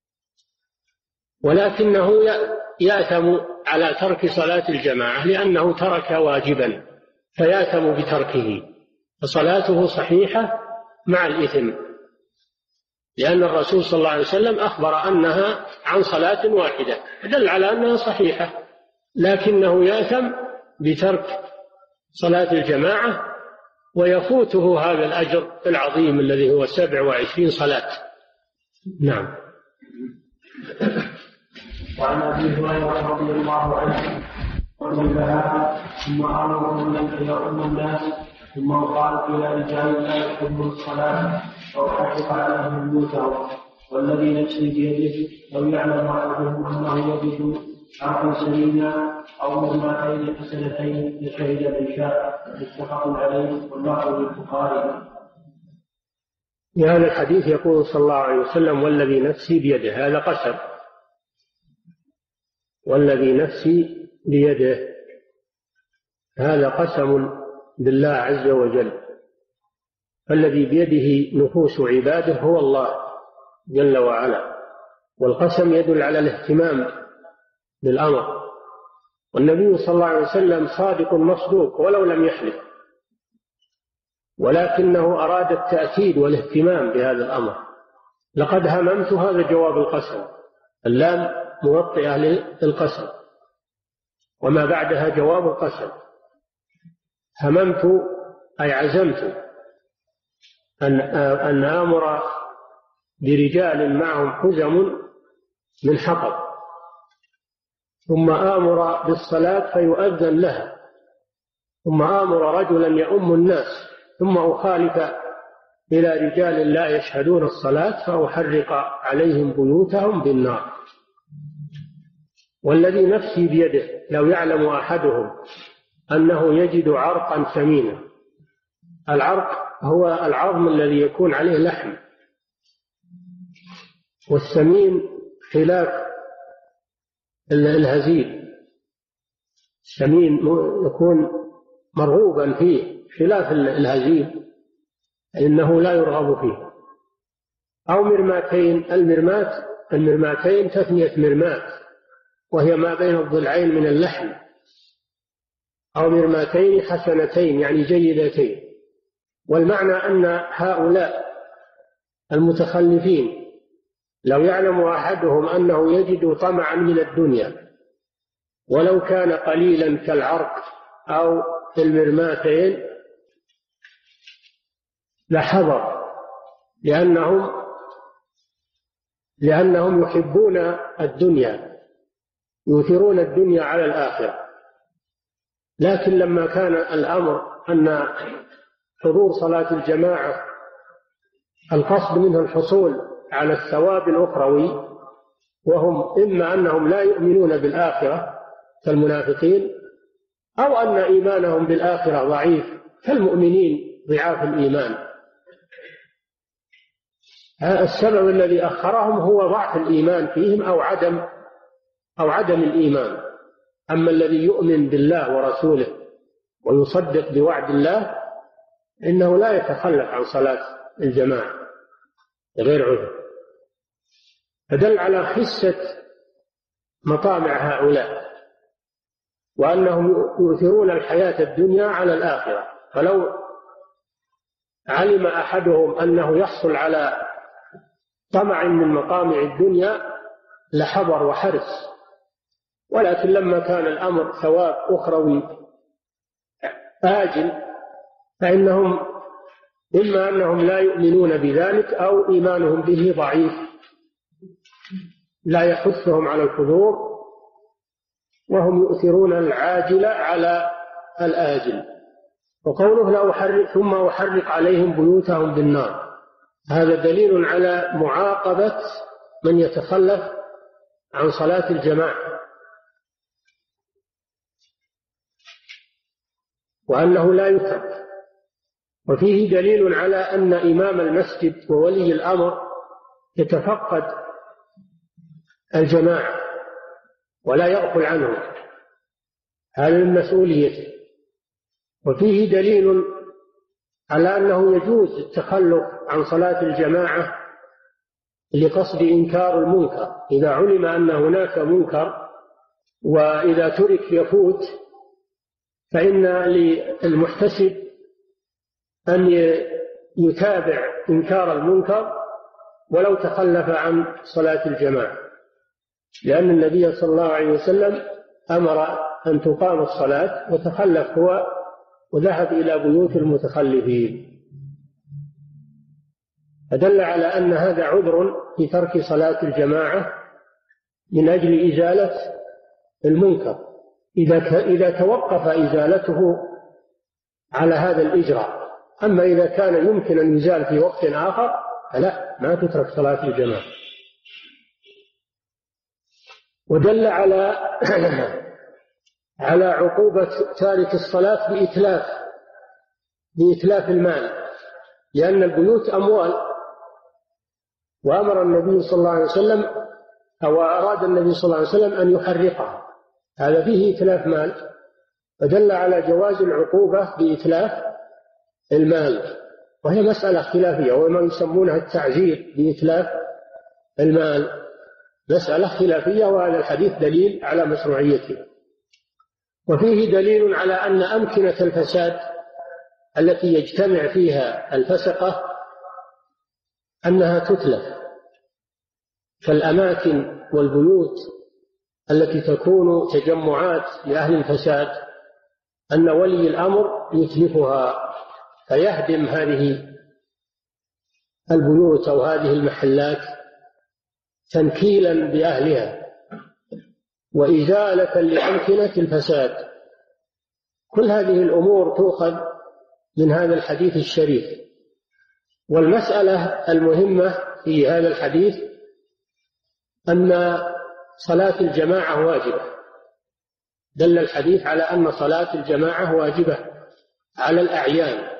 Speaker 3: ولكنه يأثم على ترك صلاة الجماعة لأنه ترك واجبا فيأثم بتركه، فصلاته صحيحة مع الإثم، لأن الرسول صلى الله عليه وسلم أخبر أنها عن صلاة واحدة دل على أنها صحيحة، لكنه يأثم بترك صلاة الجماعة ويفوته هذا الأجر العظيم الذي هو سبع وعشرين صلاة. نعم.
Speaker 2: وعن أبي هريرة رضي الله عنه ومن لها ثم أمرهم أن يؤم الناس ثم قال إلى رجال لا يحبون الصلاة أو حرق عليهم بيوتهم والذي نفسي بيده لو يعلم أحدهم أنه يجد عرقا سليما أو مرمتين حسنتين لشهد العشاء متفق عليه واللفظ للبخاري.
Speaker 3: في هذا الحديث يقول صلى الله عليه وسلم والذي نفسي بيده، هذا قسم، والذي نفسي بيده هذا قسم بالله عز وجل، فالذي بيده نفوس عباده هو الله جل وعلا، والقسم يدل على الاهتمام بالأمر، والنبي صلى الله عليه وسلم صادق مصدوق ولو لم يحلف، ولكنه أراد التأكيد والاهتمام بهذا الأمر. لقد هممت، هذا جواب القسم، اللام موطئة للقسم وما بعدها جواب القسم. هممت أي عزمت أن أن آمر برجال معهم حزم من حطب، ثم آمر بالصلاة فيؤذن لها، ثم آمر رجلا يؤم الناس، ثم أخالف إلى رجال لا يشهدون الصلاة فأحرق عليهم بيوتهم بالنار. والذي نفسي بيده لو يعلم أحدهم أنه يجد عرقا ثمينا. العرق هو العظم الذي يكون عليه لحم، والسمين خلاف الهزيل، السمين يكون مرغوبا فيه خلاف الهزيل إنه لا يرغب فيه. أو مرماتين، المرمات المرماتين تثنية مرمات وهي ما بين الضلعين من اللحم، أو مرماتين حسنتين يعني جيدتين. والمعنى أن هؤلاء المتخلفين لو يعلم أحدهم أنه يجد طمعا من الدنيا ولو كان قليلا كالعرق أو المرماتين لحذر، لأنهم لأنهم يحبون الدنيا، يؤثرون الدنيا على الآخرة. لكن لما كان الأمر أن حضور صلاة الجماعة القصد منه الحصول على الثواب الأخروي، وهم إما أنهم لا يؤمنون بالآخرة كالمنافقين، أو أن إيمانهم بالآخرة ضعيف كالمؤمنين ضعاف الإيمان. السبب الذي أخرهم هو ضعف الإيمان فيهم أو عدم أو عدم الإيمان. أما الذي يؤمن بالله ورسوله ويصدق بوعد الله إنه لا يتخلف عن صلاة الجماعة غير عذر. فدل على خسة مطامع هؤلاء وأنهم يؤثرون الحياة الدنيا على الآخرة. فلو علم أحدهم أنه يحصل على طمع من مطامع الدنيا لحضر وحرص، ولكن لما كان الأمر ثواب أخروي آجل فإنهم إما أنهم لا يؤمنون بذلك أو إيمانهم به ضعيف لا يحثهم على الحضور، وهم يؤثرون العاجل على الآجل. وقوله لا أحرق ثم أحرق عليهم بيوتهم بالنار، هذا دليل على معاقبة من يتخلف عن صلاة الجماعة، وأنه لا يترك. وفيه دليل على أن إمام المسجد وولي الأمر يتفقد الجماعة، ولا يغفل عنهم، هذا من مسؤوليته. وفيه دليل على أنه يجوز التخلف عن صلاة الجماعة لقصد إنكار المنكر، إذا علم أن هناك منكر وإذا ترك يفوت، فإن للمحتسب أن يتابع إنكار المنكر ولو تخلف عن صلاة الجماعة، لأن النبي صلى الله عليه وسلم أمر أن تقام الصلاة وتخلف هو وذهب إلى بيوت المتخلفين، فدل على أن هذا عذر في ترك صلاة الجماعة من أجل إزالة المنكر، إذا إذا توقف إزالته على هذا الإجراء. أما إذا كان يمكن أن يزال في وقت آخر فلا، ما تترك صلاة الجماعة. ودل على على عقوبة تارك الصلاة بإتلاف بإتلاف المال، لأن البيوت أموال، وأمر النبي صلى الله عليه وسلم أو أراد النبي صلى الله عليه وسلم أن يحرقها، هذا فيه إتلاف مال، فدل على جواز العقوبة بإتلاف المال، وهي مسألة خلافية، وما يسمونها التعزير بإتلاف المال مسألة خلافية، وهذا الحديث دليل على مشروعيته. وفيه دليل على أن أمكنة الفساد التي يجتمع فيها الفسقة أنها تتلف، كالأماكن والبيوت التي تكون تجمعات لأهل الفساد، أن ولي الأمر يتلفها فيهدم هذه البيوت أو هذه المحلات تنكيلا بأهلها وإزالة لأمكنة الفساد. كل هذه الأمور تؤخذ من هذا الحديث الشريف. والمسألة المهمة في هذا الحديث أن صلاة الجماعة واجبة، دل الحديث على أن صلاة الجماعة واجبة على الأعيان،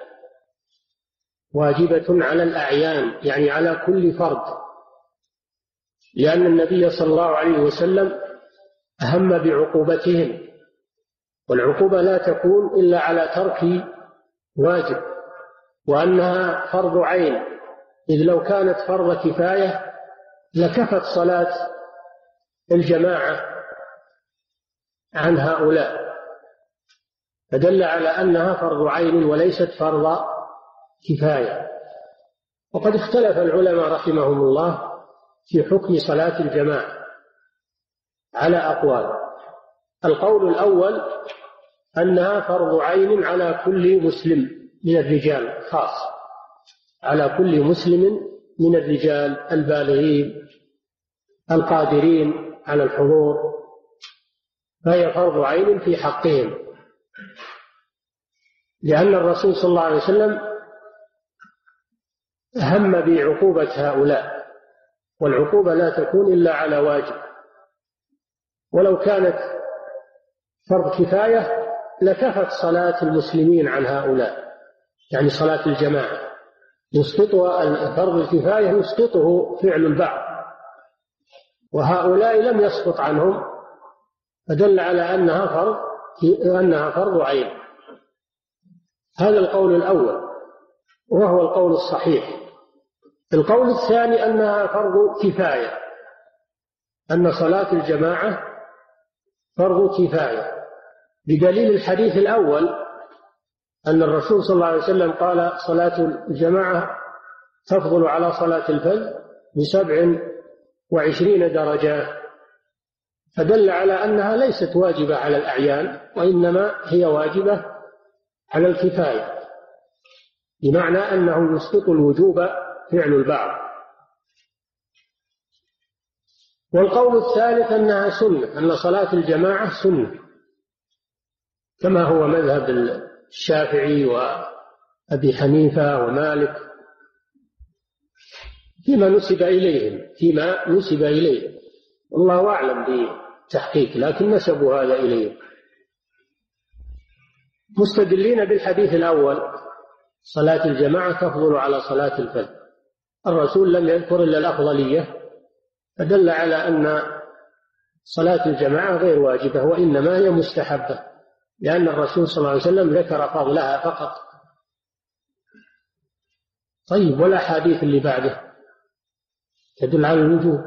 Speaker 3: واجبة على الأعيان يعني على كل فرد، لأن النبي صلى الله عليه وسلم أهم بعقوبتهم، والعقوبة لا تكون إلا على ترك واجب، وأنها فرض عين، إذ لو كانت فرض كفاية لكفت صلاة الجماعة عن هؤلاء، فدل على أنها فرض عين وليست فرض كفاية. وقد اختلف العلماء رحمهم الله في حكم صلاة الجماعة على أقوال. القول الأول أنها فرض عين على كل مسلم من الرجال، خاص على كل مسلم من الرجال البالغين القادرين على الحضور، فهي فرض عين في حقهم، لأن الرسول صلى الله عليه وسلم هم بعقوبة هؤلاء، والعقوبة لا تكون إلا على واجب، ولو كانت فرض كفاية لكفت صلاة المسلمين عن هؤلاء، يعني صلاة الجماعة يسقطها فرض الكفاية، يسقطه فعل البعض، وهؤلاء لم يسقط عنهم، فدل على أنها فرض أنها فرض عين. هذا القول الأول وهو القول الصحيح. القول الثاني أنها فرض كفاية، أن صلاة الجماعة فرض كفاية، بدليل الحديث الأول أن الرسول صلى الله عليه وسلم قال صلاة الجماعة تفضل على صلاة الفجر بسبع وعشرين درجة، فدل على أنها ليست واجبة على الأعيان، وإنما هي واجبة على الكفاية، بمعنى أنه يسقط الوجوب فعل البعض. والقول الثالث أنها سنة، أن صلاة الجماعة سنة، كما هو مذهب الشافعي وأبي حنيفة ومالك فيما نسب إليهم فيما نسب إليهم والله أعلم بالتحقيق، لكن نسبوا هذا إليهم مستدلين بالحديث الأول صلاة الجماعة تفضل على صلاة الفجر. الرسول لم يذكر إلا الأفضلية، فدل على أن صلاة الجماعة غير واجبة وإنما هي مستحبة، لأن الرسول صلى الله عليه وسلم ذكر فضلها فقط. طيب، والأحاديث اللي بعده تدل على الوجوب،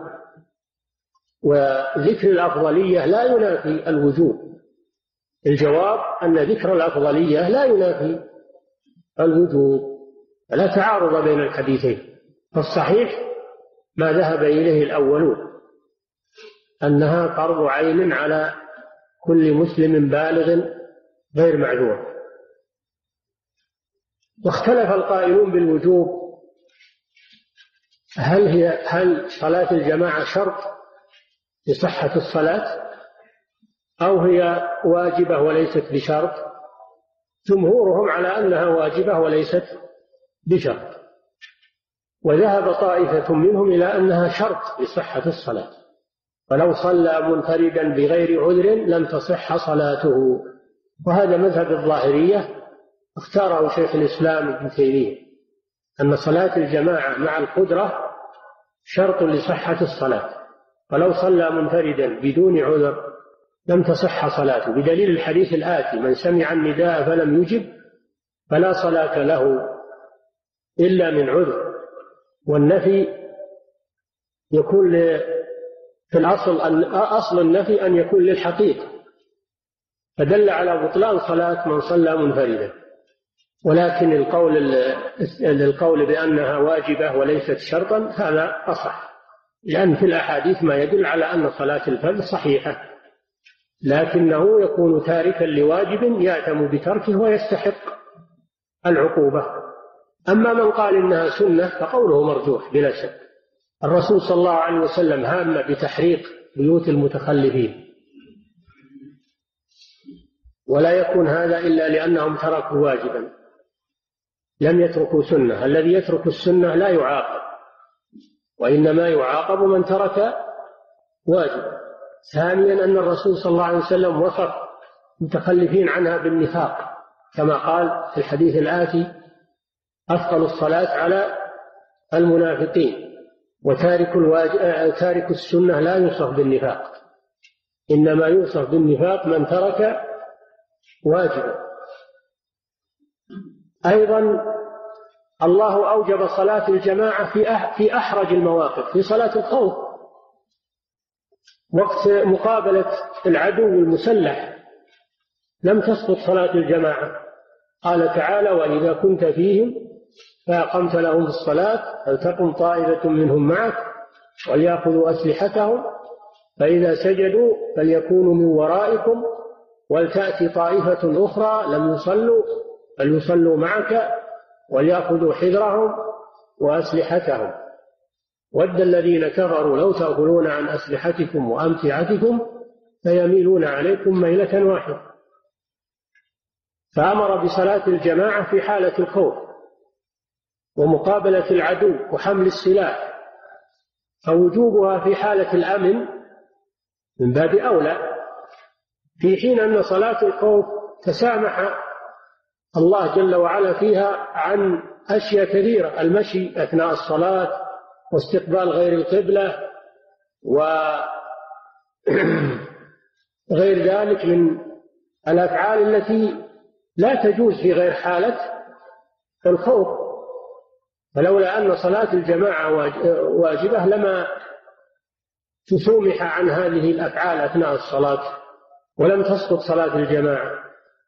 Speaker 3: وذكر الأفضلية لا ينافي الوجوب. الجواب أن ذكر الأفضلية لا ينافي الوجوب، لا تعارض بين الحديثين. فالصحيح ما ذهب إليه الأولون، أنها فرض عين على كل مسلم بالغ غير معذور. واختلف القائلون بالوجوب، هل هي هل صلاة الجماعة شرط لصحة الصلاة أو هي واجبة وليست بشرط؟ جمهورهم على أنها واجبة وليست بشرط، وذهب طائفة منهم إلى أنها شرط لصحة الصلاة، فلو صلى منفردا بغير عذر لم تصح صلاته. وهذا مذهب الظاهرية اختاره شيخ الإسلام ابن تيمية، أن صلاة الجماعة مع القدرة شرط لصحة الصلاة، فلو صلى منفردا بدون عذر لم تصح صلاته، بدليل الحديث الآتي: من سمع النداء فلم يجب فلا صلاة له إلا من عذر. والنفي يكون في الأصل أن أصل النفي أن يكون للحقيقة، فدل على بطلان صلاة من صلى منفردا. ولكن القول القول بأنها واجبة وليست شرطا هذا أصح، لأن في الأحاديث ما يدل على أن صلاة الفرد صحيحة، لكنه يكون تاركا لواجب يأثم بتركه ويستحق العقوبة. أما من قال إنها سنة فقوله مرجوح بلا شك. الرسول صلى الله عليه وسلم هام بتحريق بيوت المتخلفين، ولا يكون هذا إلا لأنهم تركوا واجبا، لم يتركوا سنة. الذي يترك السنة لا يعاقب، وإنما يعاقب من ترك واجب. ثانيا أن الرسول صلى الله عليه وسلم وصف المتخلفين عنها بالنفاق، كما قال في الحديث الآتي: أثقل الصلاة على المنافقين. وتارك الواجب تارك السنة لا يوصف بالنفاق، إنما يوصف بالنفاق من ترك واجبا. أيضا الله أوجب صلاة الجماعة في أحرج المواقف، في صلاة الخوف، وقت مقابلة العدو المسلح لم تسقط صلاة الجماعة. قال تعالى: وإذا كنت فيهم فأقمت لهم الصلاة فلتقم طائفة منهم معك وليأخذوا أسلحتهم فإذا سجدوا فليكونوا من ورائكم ولتأتي طائفة أخرى لم يصلوا فليصلوا معك وليأخذوا حذرهم وأسلحتهم ود الذين كفروا لو تغفلون عن أسلحتكم وأمتعتكم فيميلون عليكم ميلة واحدة. فأمر بصلاة الجماعة في حالة الخوف ومقابلة العدو وحمل السلاح، فوجوبها في حالة الأمن من باب أولى، في حين أن صلاة الخوف تسامح الله جل وعلا فيها عن أشياء كثيرة: المشي أثناء الصلاة، واستقبال غير القبلة، وغير ذلك من الأفعال التي لا تجوز في غير حالة الخوف. فلولا أن صلاة الجماعة واجبة لما تسومح عن هذه الأفعال أثناء الصلاة ولم تسقط صلاة الجماعة.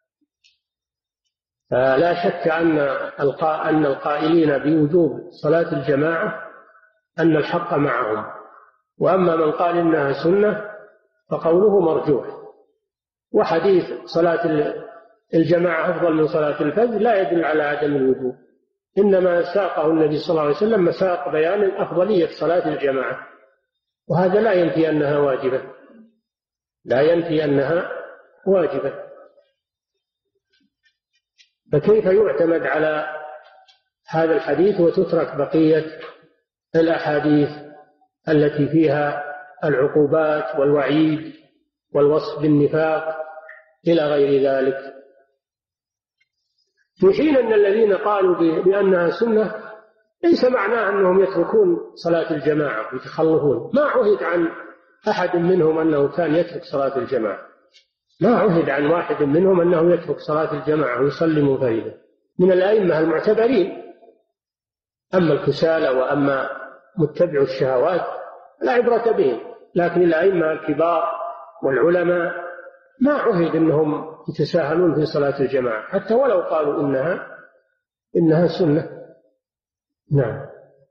Speaker 3: فلا شك أن أن القائلين بوجوب صلاة الجماعة أن الحق معهم، وأما من قال إنها سنة فقوله مرجوح. وحديث صلاة الجماعة أفضل من صلاة الفجر لا يدل على عدم الوجوب، إنما ساقه النبي صلى الله عليه وسلم مساق بيان أفضلية صلاة الجماعة، وهذا لا ينفي أنها واجبة، لا ينفي أنها واجبة. فكيف يعتمد على هذا الحديث وتترك بقية الأحاديث التي فيها العقوبات والوعيد والوصف بالنفاق إلى غير ذلك؟ في حين أن الذين قالوا بأنها سنة ليس معناه أنهم يتركون صلاة الجماعة ويتخلفون، ما عهد عن أحد منهم أنه كان يترك صلاة الجماعة، ما عهد عن واحد منهم أنه يترك صلاة الجماعة ويصلي منفردا من الأئمة المعتبرين. أما الكسالى وأما متبع الشهوات لا عبرة بهم، لكن الأئمة الكبار والعلماء ما عهد أنهم يتساهلون في صلاة الجماعة حتى ولو قالوا إنها إنها سنة. نعم.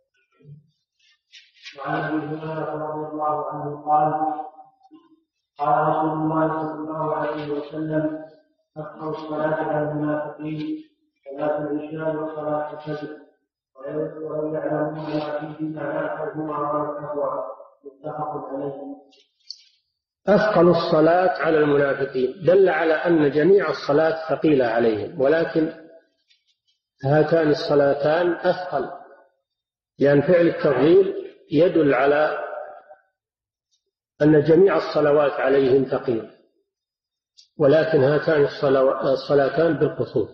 Speaker 2: وعن ابي هريره رضي الله عنه قال قال رسول الله صلى الله عليه وسلم: اقرأوا الصلاه على المنافقين صلاه العشاء وصلاه الفجر ولو يعلمون ما فيهما اخذهما واركبوا. متفق عليه.
Speaker 3: أثقل الصلاة على المنافقين دل على أن جميع الصلاة ثقيلة عليهم، ولكن هاتان الصلاتان أثقل، لأن فعل التفضيل يدل على أن جميع الصلوات عليهم ثقيلة، ولكن هاتان الصلاتان بالخصوص.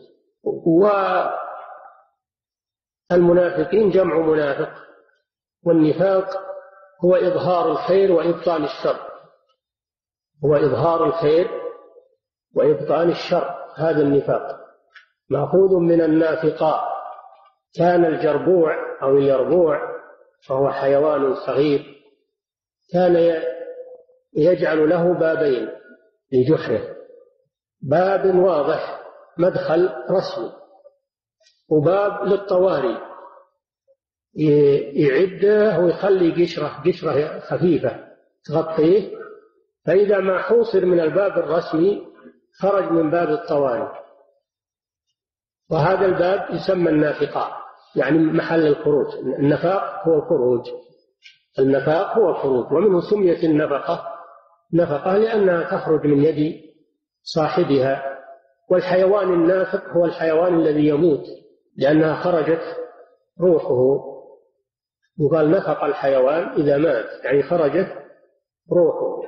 Speaker 3: والمنافقين جمع منافق، والنفاق هو إظهار الخير وإبطان الشر، هو إظهار الخير وإبطان الشر، هذا النفاق مأخوذ من النافقاء. كان الجربوع أو اليربوع فهو حيوان صغير كان يجعل له بابين لجحره، باب واضح مدخل رسمي، وباب للطوارئ يعده ويخلي قشرة قشرة خفيفة تغطيه، فإذا ما حوصر من الباب الرسمي خرج من باب الطوارئ، وهذا الباب يسمى النافقاء، يعني محل الخروج. النفاق هو الخروج، النفاق هو الخروج، ومنه سميت النفقة نفقة لأنها تخرج من يد صاحبها. والحيوان النافق هو الحيوان الذي يموت لأنها خرجت روحه، يقال نفق الحيوان إذا مات، يعني خرجت روحه.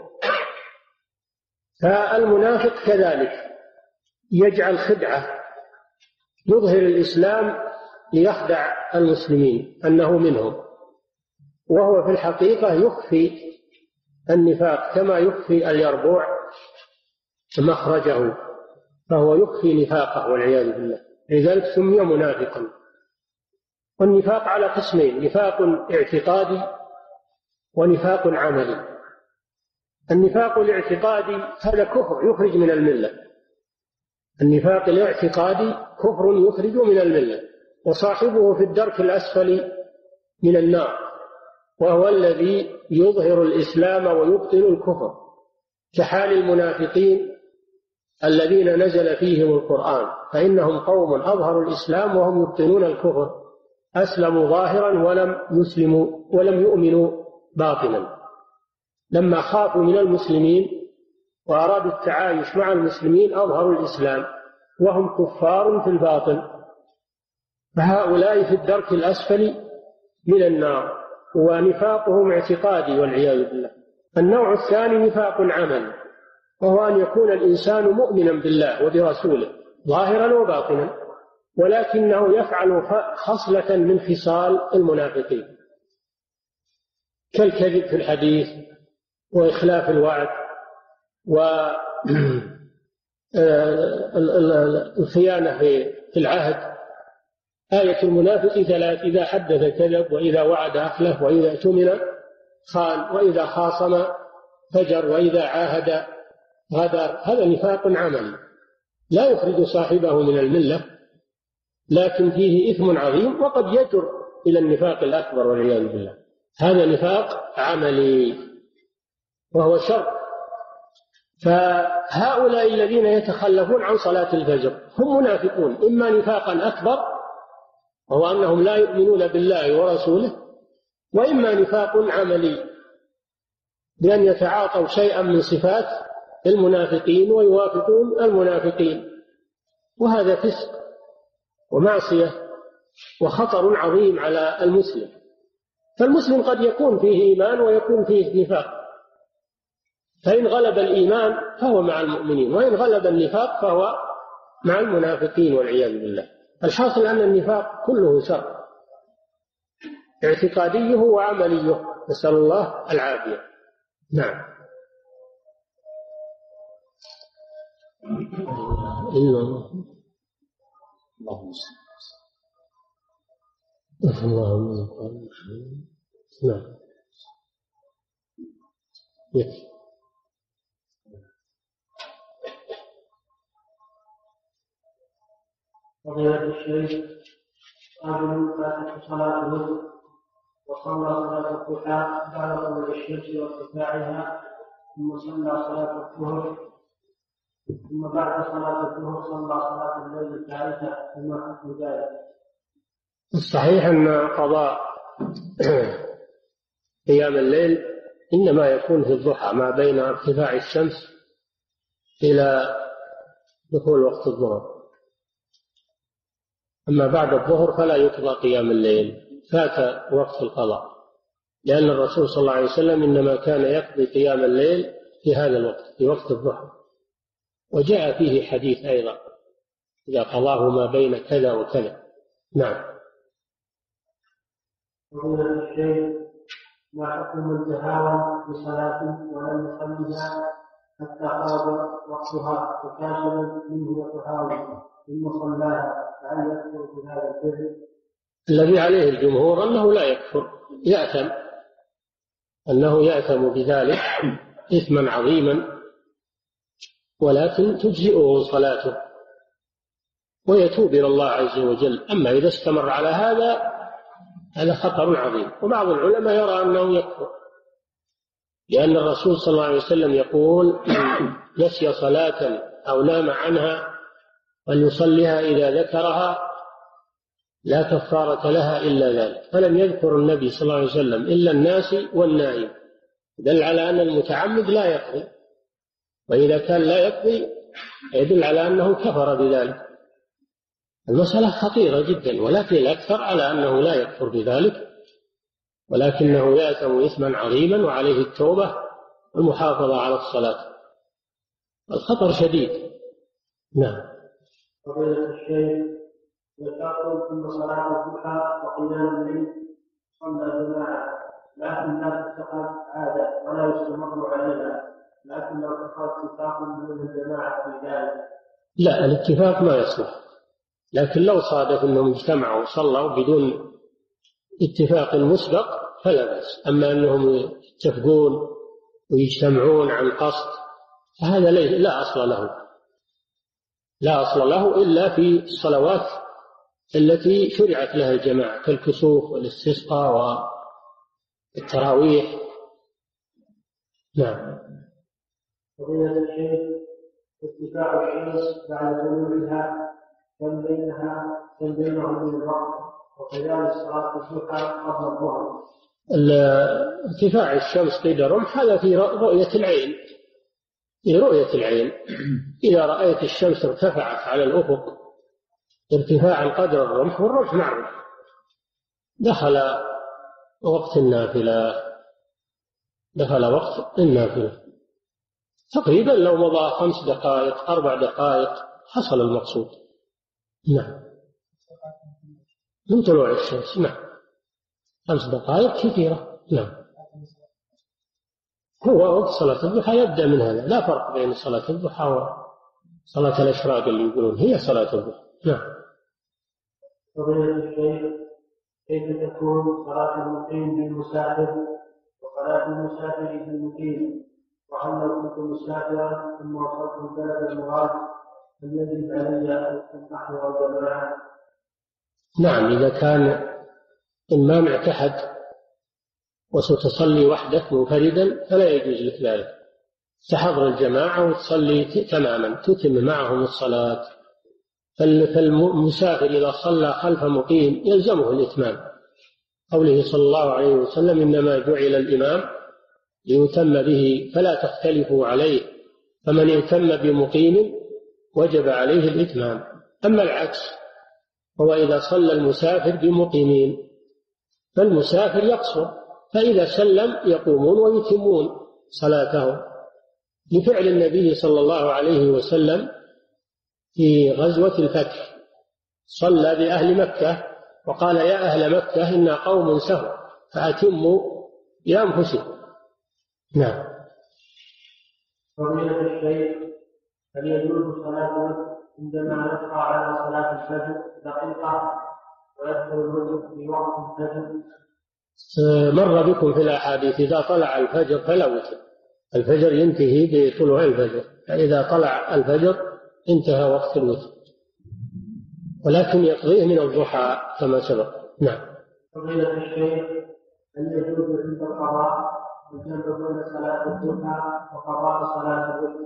Speaker 3: فالمنافق كذلك يجعل خدعة، يظهر الإسلام ليخدع المسلمين أنه منهم، وهو في الحقيقة يخفي النفاق كما يخفي اليربوع مخرجه، فهو يخفي نفاقه والعياذ بالله، لذلك سمي منافقا. والنفاق على قسمين: نفاق اعتقادي ونفاق عملي. النفاق الاعتقادي هذا كفر يخرج من الملة، النفاق الاعتقادي كفر يخرج من الملة، وصاحبه في الدرك الأسفل من النار، وهو الذي يظهر الإسلام ويبطل الكفر، كحال المنافقين الذين نزل فيهم القرآن، فإنهم قوم أظهروا الإسلام وهم يبطلون الكفر، أسلموا ظاهرا ولم يسلموا ولم يؤمنوا باطنا. لما خافوا من المسلمين وأرادوا التعايش مع المسلمين أظهروا الإسلام وهم كفار في الباطن، فهؤلاء في الدرك الأسفل من النار، ونفاقهم اعتقادي والعياذ بالله. النوع الثاني نفاق عمل، وهو أن يكون الإنسان مؤمنا بالله وبرسوله ظاهرا وباطنا، ولكنه يفعل خصلة من خصال المنافقين، كالكذب في الحديث وإخلاف الوعد والخيانة في العهد. آية المنافق ثلاث: إذا حدث كذب، وإذا وعد أخلف، وإذا اؤتمن خان، وإذا خاصم فجر، وإذا عاهد غدر. هذا نفاق عملي لا يخرج صاحبه من الملة، لكن فيه إثم عظيم وقد يجر إلى النفاق الأكبر والعياذ بالله. هذا نفاق عملي وهو شر. فهؤلاء الذين يتخلفون عن صلاة الفجر هم منافقون، إما نفاقا أكبر وهو أنهم لا يؤمنون بالله ورسوله، وإما نفاق عملي بأن يتعاطوا شيئا من صفات المنافقين ويوافقون المنافقين، وهذا فسق ومعصية وخطر عظيم على المسلم. فالمسلم قد يكون فيه إيمان ويكون فيه نفاق، فإن غلب الإيمان فهو مع المؤمنين، وإن غلب النفاق فهو مع المنافقين والعياذ بالله. الحاصل أن النفاق كله شر، اعتقاديه وعمليه، نسأل الله العافية. نعم. إلا الله. اللهم نعم يكفي.
Speaker 2: فضيلة الشيخ، رجل فاتت صلاته وصلى صلاة الضحى بعد طلوع الشمس وارتفاعها، ثم صلى صلاة الظهر، ثم بعد صلاة الظهر صلى صلاة الليل الثالثة، فما حكم ذلك؟
Speaker 3: الصحيح أن قضاء قيام الليل إنما يكون في الضحى ما بين ارتفاع الشمس إلى دخول وقت الظهر. أما بعد الظهر فلا يقضى قيام الليل، فات وقت القضاء، لأن الرسول صلى الله عليه وسلم إنما كان يقضي قيام الليل في هذا الوقت، في وقت الضحى، وجاء فيه حديث أيضا إذا قضاه ما بين كذا وكذا. نعم.
Speaker 2: فضيلة الشيخ، ما حكم من تهاون بصلاة ولم يصلها حتى خرج وقتها وكاشف منه وتهاون ثم صلاها، فهل يكفر بهذا الفعل؟
Speaker 3: الذي عليه الجمهور أنه لا يكفر، يأثم، أنه يأثم بذلك إثما عظيما، ولكن تجزئه صلاته ويتوب إلى الله عز وجل. أما إذا استمر على هذا هذا خطر عظيم. وبعض العلماء يرى أنه يكفر، لأن الرسول صلى الله عليه وسلم يقول: نسي صلاة أو نام عنها فليصليها إذا ذكرها لا كفارة لها إلا ذلك. فلم يذكر النبي صلى الله عليه وسلم إلا الناسي والنائم، دل على أن المتعمد لا يقضي، وإذا كان لا يقضي يدل على أنه كفر بذلك. المسألة خطيرة جدا، ولكن الأكثر على أنه لا يكفر بذلك، ولكنه يأثم إثما عظيما وعليه التوبة والمحافظة على الصلاة. الخطر شديد. نعم.
Speaker 2: فضيلة الشيخ، يقول ثم صلاة الضحى وقيام الليل صلى جماعة، لكن لا تتخذ عادة ولا يستمر عليها، لكن لو اتخذ اتفاق من الجماعة في ذلك.
Speaker 3: لا، الاتفاق ما يصلح، لكن لو صادف أنهم اجتمعوا وصلوا بدون اتفاق مسبق فلا بأس. أما أنهم يتفقون ويجتمعون عن قصد فهذا لا أصل له، لا أصل له إلا في الصلوات التي شرعت لها الجماعة كالكسوف والاستسقاء والتراويح. نعم.
Speaker 2: فضيلة الشيخ، ارتفاع الشمس بعد طلوعها كم بينها كم بينه من الوقت، وكذلك صلاة الضحى قبل الظهر.
Speaker 3: ارتفاع الشمس قيد الرمح هذا في رؤية العين، في رؤية العين. إذا رأيت الشمس ارتفعت على الأفق ارتفاعا قدر الرمح، والرمح معروف، دخل وقت النافلة، دخل وقت النافلة تقريبا. لو مضى خمس دقائق أربع دقائق حصل المقصود. نعم. من طلوع الشمس. نعم. خمس دقائق كثيرة. نعم. هو وقت صلاة الضحى يبدأ من هذا، لا فرق بين صلاة الضحى وصلاة الأشراق اللي يقولون هي صلاة الضحى. نعم.
Speaker 2: فضيلة الشيخ، كيف تكون صلاة المقيم بالمسافر وصلاة المسافر بالمقيم؟ وهل لو كنت مسافرا ثم وصلت البلد المراد هل يجب علي أن أحضر الجماعة؟
Speaker 3: نعم، إذا كان إمام اعتحد وستصلي وحدك منفردا فلا يجوز لك ذلك، تحضر الجماعة وتصلي تماما، تتم معهم الصلاة. فالمسافر إذا صلى خلف مقيم يلزمه الإتمام، قوله صلى الله عليه وسلم: إنما جعل الإمام ليتم به فلا تختلفوا عليه، فمن ائتم بمقيم وجب عليه الإتمام. أما العكس، هو إذا صلى المسافر بمقيمين فالمسافر يقصر، فإذا سلم يقومون ويتمون صلاتهم، لفعل النبي صلى الله عليه وسلم في غزوة الفتح، صلى بأهل مكة وقال: يا أهل مكة إنا قوم سهوا فأتموا بأنفسكم. نعم.
Speaker 2: فضيلة الشيخ، هل يجوز صلاة عندما نقرأ على صلاة الفجر دقيقة ويدخل الوتر في وقت الفجر؟
Speaker 3: مر بكم في الأحاديث إذا طلع الفجر فلا وتر، الفجر ينتهي بطلوع الفجر، فإذا طلع الفجر انتهى وقت الوتر، ولكن يقضيه من الضحى كما سبق. نعم.
Speaker 2: فضيلة الشيخ، هل يجوز عند القضاء الجمع بين صلاة الضحى وقضاء صلاة الوتر؟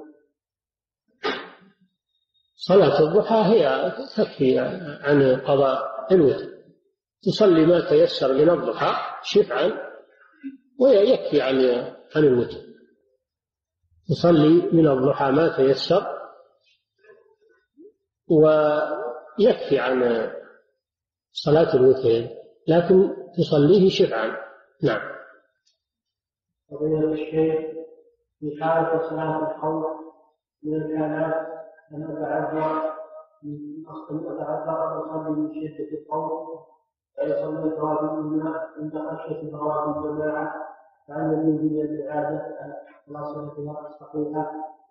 Speaker 3: صلاة الضحى هي تكفي عن قضاء الوتر، تصلي ما تيسر من الضحى شفعا ويكفي عن عن الوتر، تصلي من الضحى ما تيسر ويكفي عن صلاة الوتر، لكن تصليه شفعا. نعم.
Speaker 2: فضيلة الشيخ، في حالة صلاة الخوف من الحالات أن أتعذر من أصل أتعذر أن أصلي من شدة الخوف فيصلي الراجل عند خشية فوات الجماعة، فهل يجوز لي الإعادة على صلاتها الصحيحة؟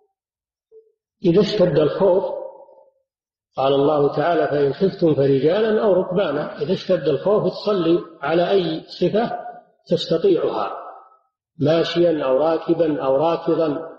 Speaker 3: إذا اشتد الخوف قال الله تعالى فإن خفتم فرجالا أو ركبانا، إذا اشتد الخوف تصلي على أي صفة تستطيعها، ماشيا أو راكبا أو راكضا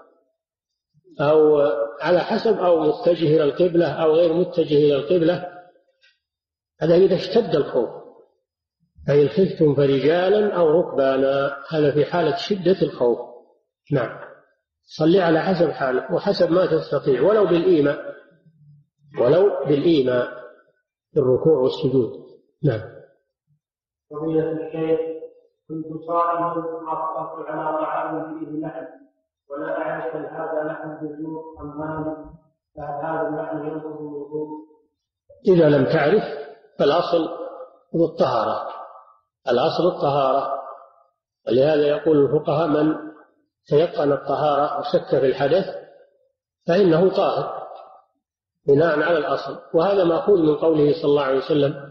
Speaker 3: أو على حسب، أو متجه إلى القبلة أو غير متجه إلى القبلة، هذا إذا اشتد الخوف. فإن خفتم فرجالا أو ركبانا، هذا في حالة شدة الخوف. نعم. صلي على حسب حالك وحسب ما تستطيع، ولو بالإيماء، ولو بالإيماء في الركوع والسجود. نعم.
Speaker 2: فضيلة الشيخ، كنت صائما أفطرت على طعام فيه لحم ولا أعرف هل هذا لحم جزور أم غنم، فهل هذا اللحم ينقض الوضوء؟
Speaker 3: إذا لم تعرف فالأصل هو الطهارة، الأصل الطهارة، ولهذا يقول الفقهاء من تيقن الطهارة وشك في الحدث فإنه طاهر بناء على الأصل. وهذا مأخوذ من قوله صلى الله عليه وسلم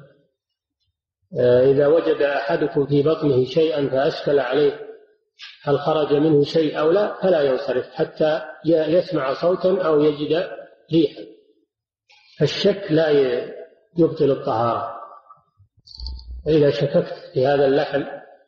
Speaker 3: إذا وجد أحدكم في بطنه شيئا فأشكل عليه هل خرج منه شيء أو لا فلا ينصرف حتى يسمع صوتا أو يجد ريحا، فالشك لا يبطل الطهارة. إذا شككت في هذا اللحم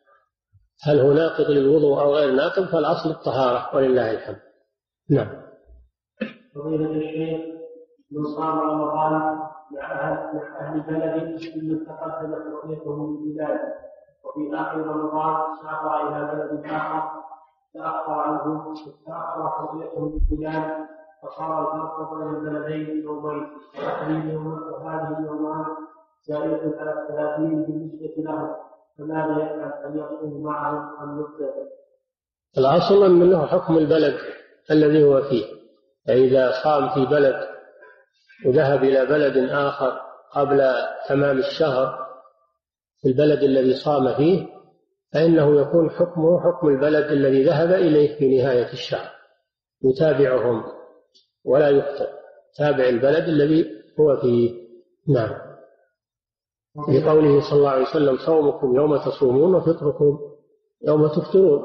Speaker 3: هل هو ناقض للوضوء أو غير ناقض فالأصل الطهارة ولله الحمد. نعم.
Speaker 2: فضيلة الشيخ، من صام رمضان مع أهل بلد ثم تقدم تحقيقه من البلاد وفي آخر رمضان سافر إلى بلد آخر تأخر عنه تأخر تحقيقه من البلاد، فصار الفرق بين البلدين يومين، وهذه اليومان زائدة على الثلاثين بالنسبة له، فماذا يفعل؟ أن يصوم معهم أم يفطر؟
Speaker 3: الأصل أن له حكم البلد الذي هو فيه، فإذا صام في بلد وذهب إلى بلد آخر قبل تمام الشهر في البلد الذي صام فيه فإنه يكون حكمه حكم البلد الذي ذهب إليه في نهاية الشهر، يتابعهم ولا يفطر، تابع البلد الذي هو فيه. نعم. لقوله صلى الله عليه وسلم صومكم يوم تصومون وفطركم يوم تفطرون.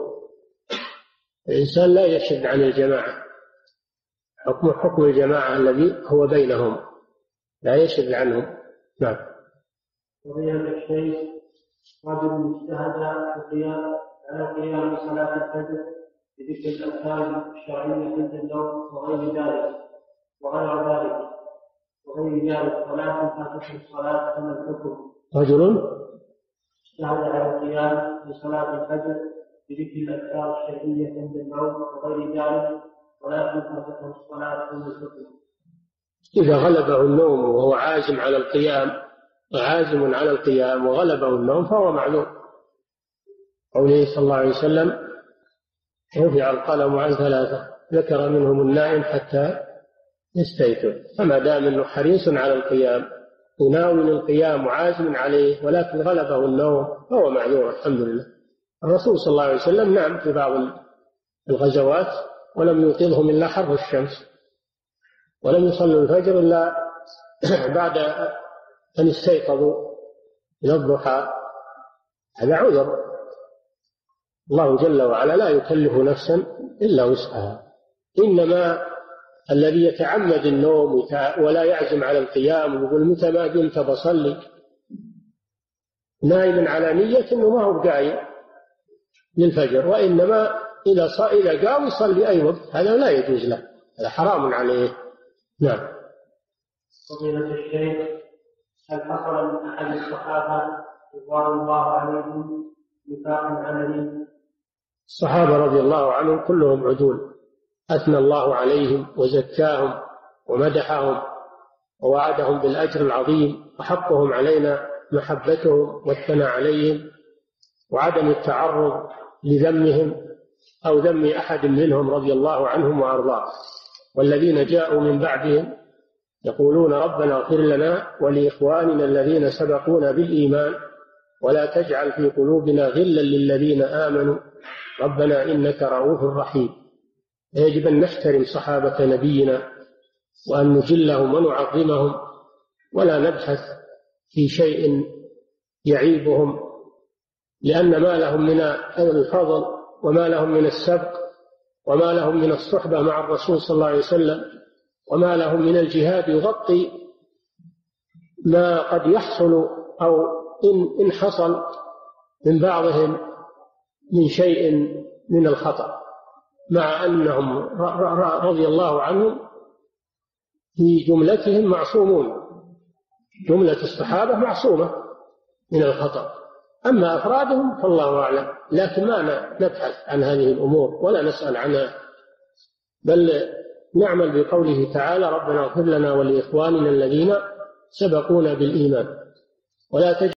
Speaker 3: الإنسان لا يشد عن الجماعة، حكم حكم الجماعة الذي هو بينهم، لا يشد عنهم. نعم.
Speaker 2: فضيلة الشيخ، رجل اجتهد في القيام على قيام صلاة الفجر بذكر الأذكار الشرعية عند النوم وغير ذلك وغير ذلك وغير ذلك فلا تنفع الصلاة كما الحكم.
Speaker 3: رجل
Speaker 2: اجتهد على القيام لصلاة الفجر بذكر الأذكار الشرعية عند النوم وغير ذلك ولكن فاتته الصلاة كما الحكم.
Speaker 3: إذا غلبه النوم وهو عازم على القيام عازم على القيام وغلبه النوم فهو معذور. قوله صلى الله عليه وسلم رفع القلم عن ثلاثة ذكر منهم النائم حتى يستيقظ، فما دام انه حريص على القيام يناول القيام وعازم عليه ولكن غلبه النوم فهو معذور الحمد لله. الرسول صلى الله عليه وسلم نام في بعض الغزوات ولم يوقظهم إلا حر الشمس، ولم يصلوا الفجر إلا بعد أن استيقظوا من الضحى، هذا عذر. الله جل وعلا لا يكلف نفسا إلا وسعها. إنما الذي يتعمد النوم ولا يعزم على القيام ويقول متى ما قمت بصلي، نائم على نية أنه ما هو قايم للفجر، وإنما إذا إذا قام يصلي أي وقت هذا لا يجوز له، هذا حرام عليه. نعم.
Speaker 2: فضيلة الشيخ، هل حصل من أحد الصحابة رضوان الله عليهم نفاق عملي؟
Speaker 3: الصحابة رضي الله عنهم كلهم عدول، أثنى الله عليهم وزكاهم ومدحهم ووعدهم بالأجر العظيم، وحقهم علينا محبتهم والثناء عليهم وعدم التعرض لذمهم أو ذم أحد منهم رضي الله عنهم وأرضاه. والذين جاءوا من بعدهم يقولون ربنا اغفر لنا ولإخواننا الذين سبقونا بالإيمان ولا تجعل في قلوبنا غلا للذين آمنوا ربنا إنك رؤوف رحيم. يجب أن نحترم صحابة نبينا وأن نجلهم ونعظمهم ولا نبحث في شيء يعيبهم، لأن ما لهم من الفضل وما لهم من السبق وما لهم من الصحبة مع الرسول صلى الله عليه وسلم وما لهم من الجهاد يغطي ما قد يحصل أو إن حصل من بعضهم من شيء من الخطأ، مع أنهم رضي الله عنهم في جملتهم معصومون، جملة الصحابة معصومة من الخطأ، أما أفرادهم فالله أعلم. لكن ما نبحث عن هذه الأمور ولا نسأل عنها، بل نعمل بقوله تعالى ربنا اغفر لنا ولإخواننا الذين سبقونا بالإيمان ولا تجعل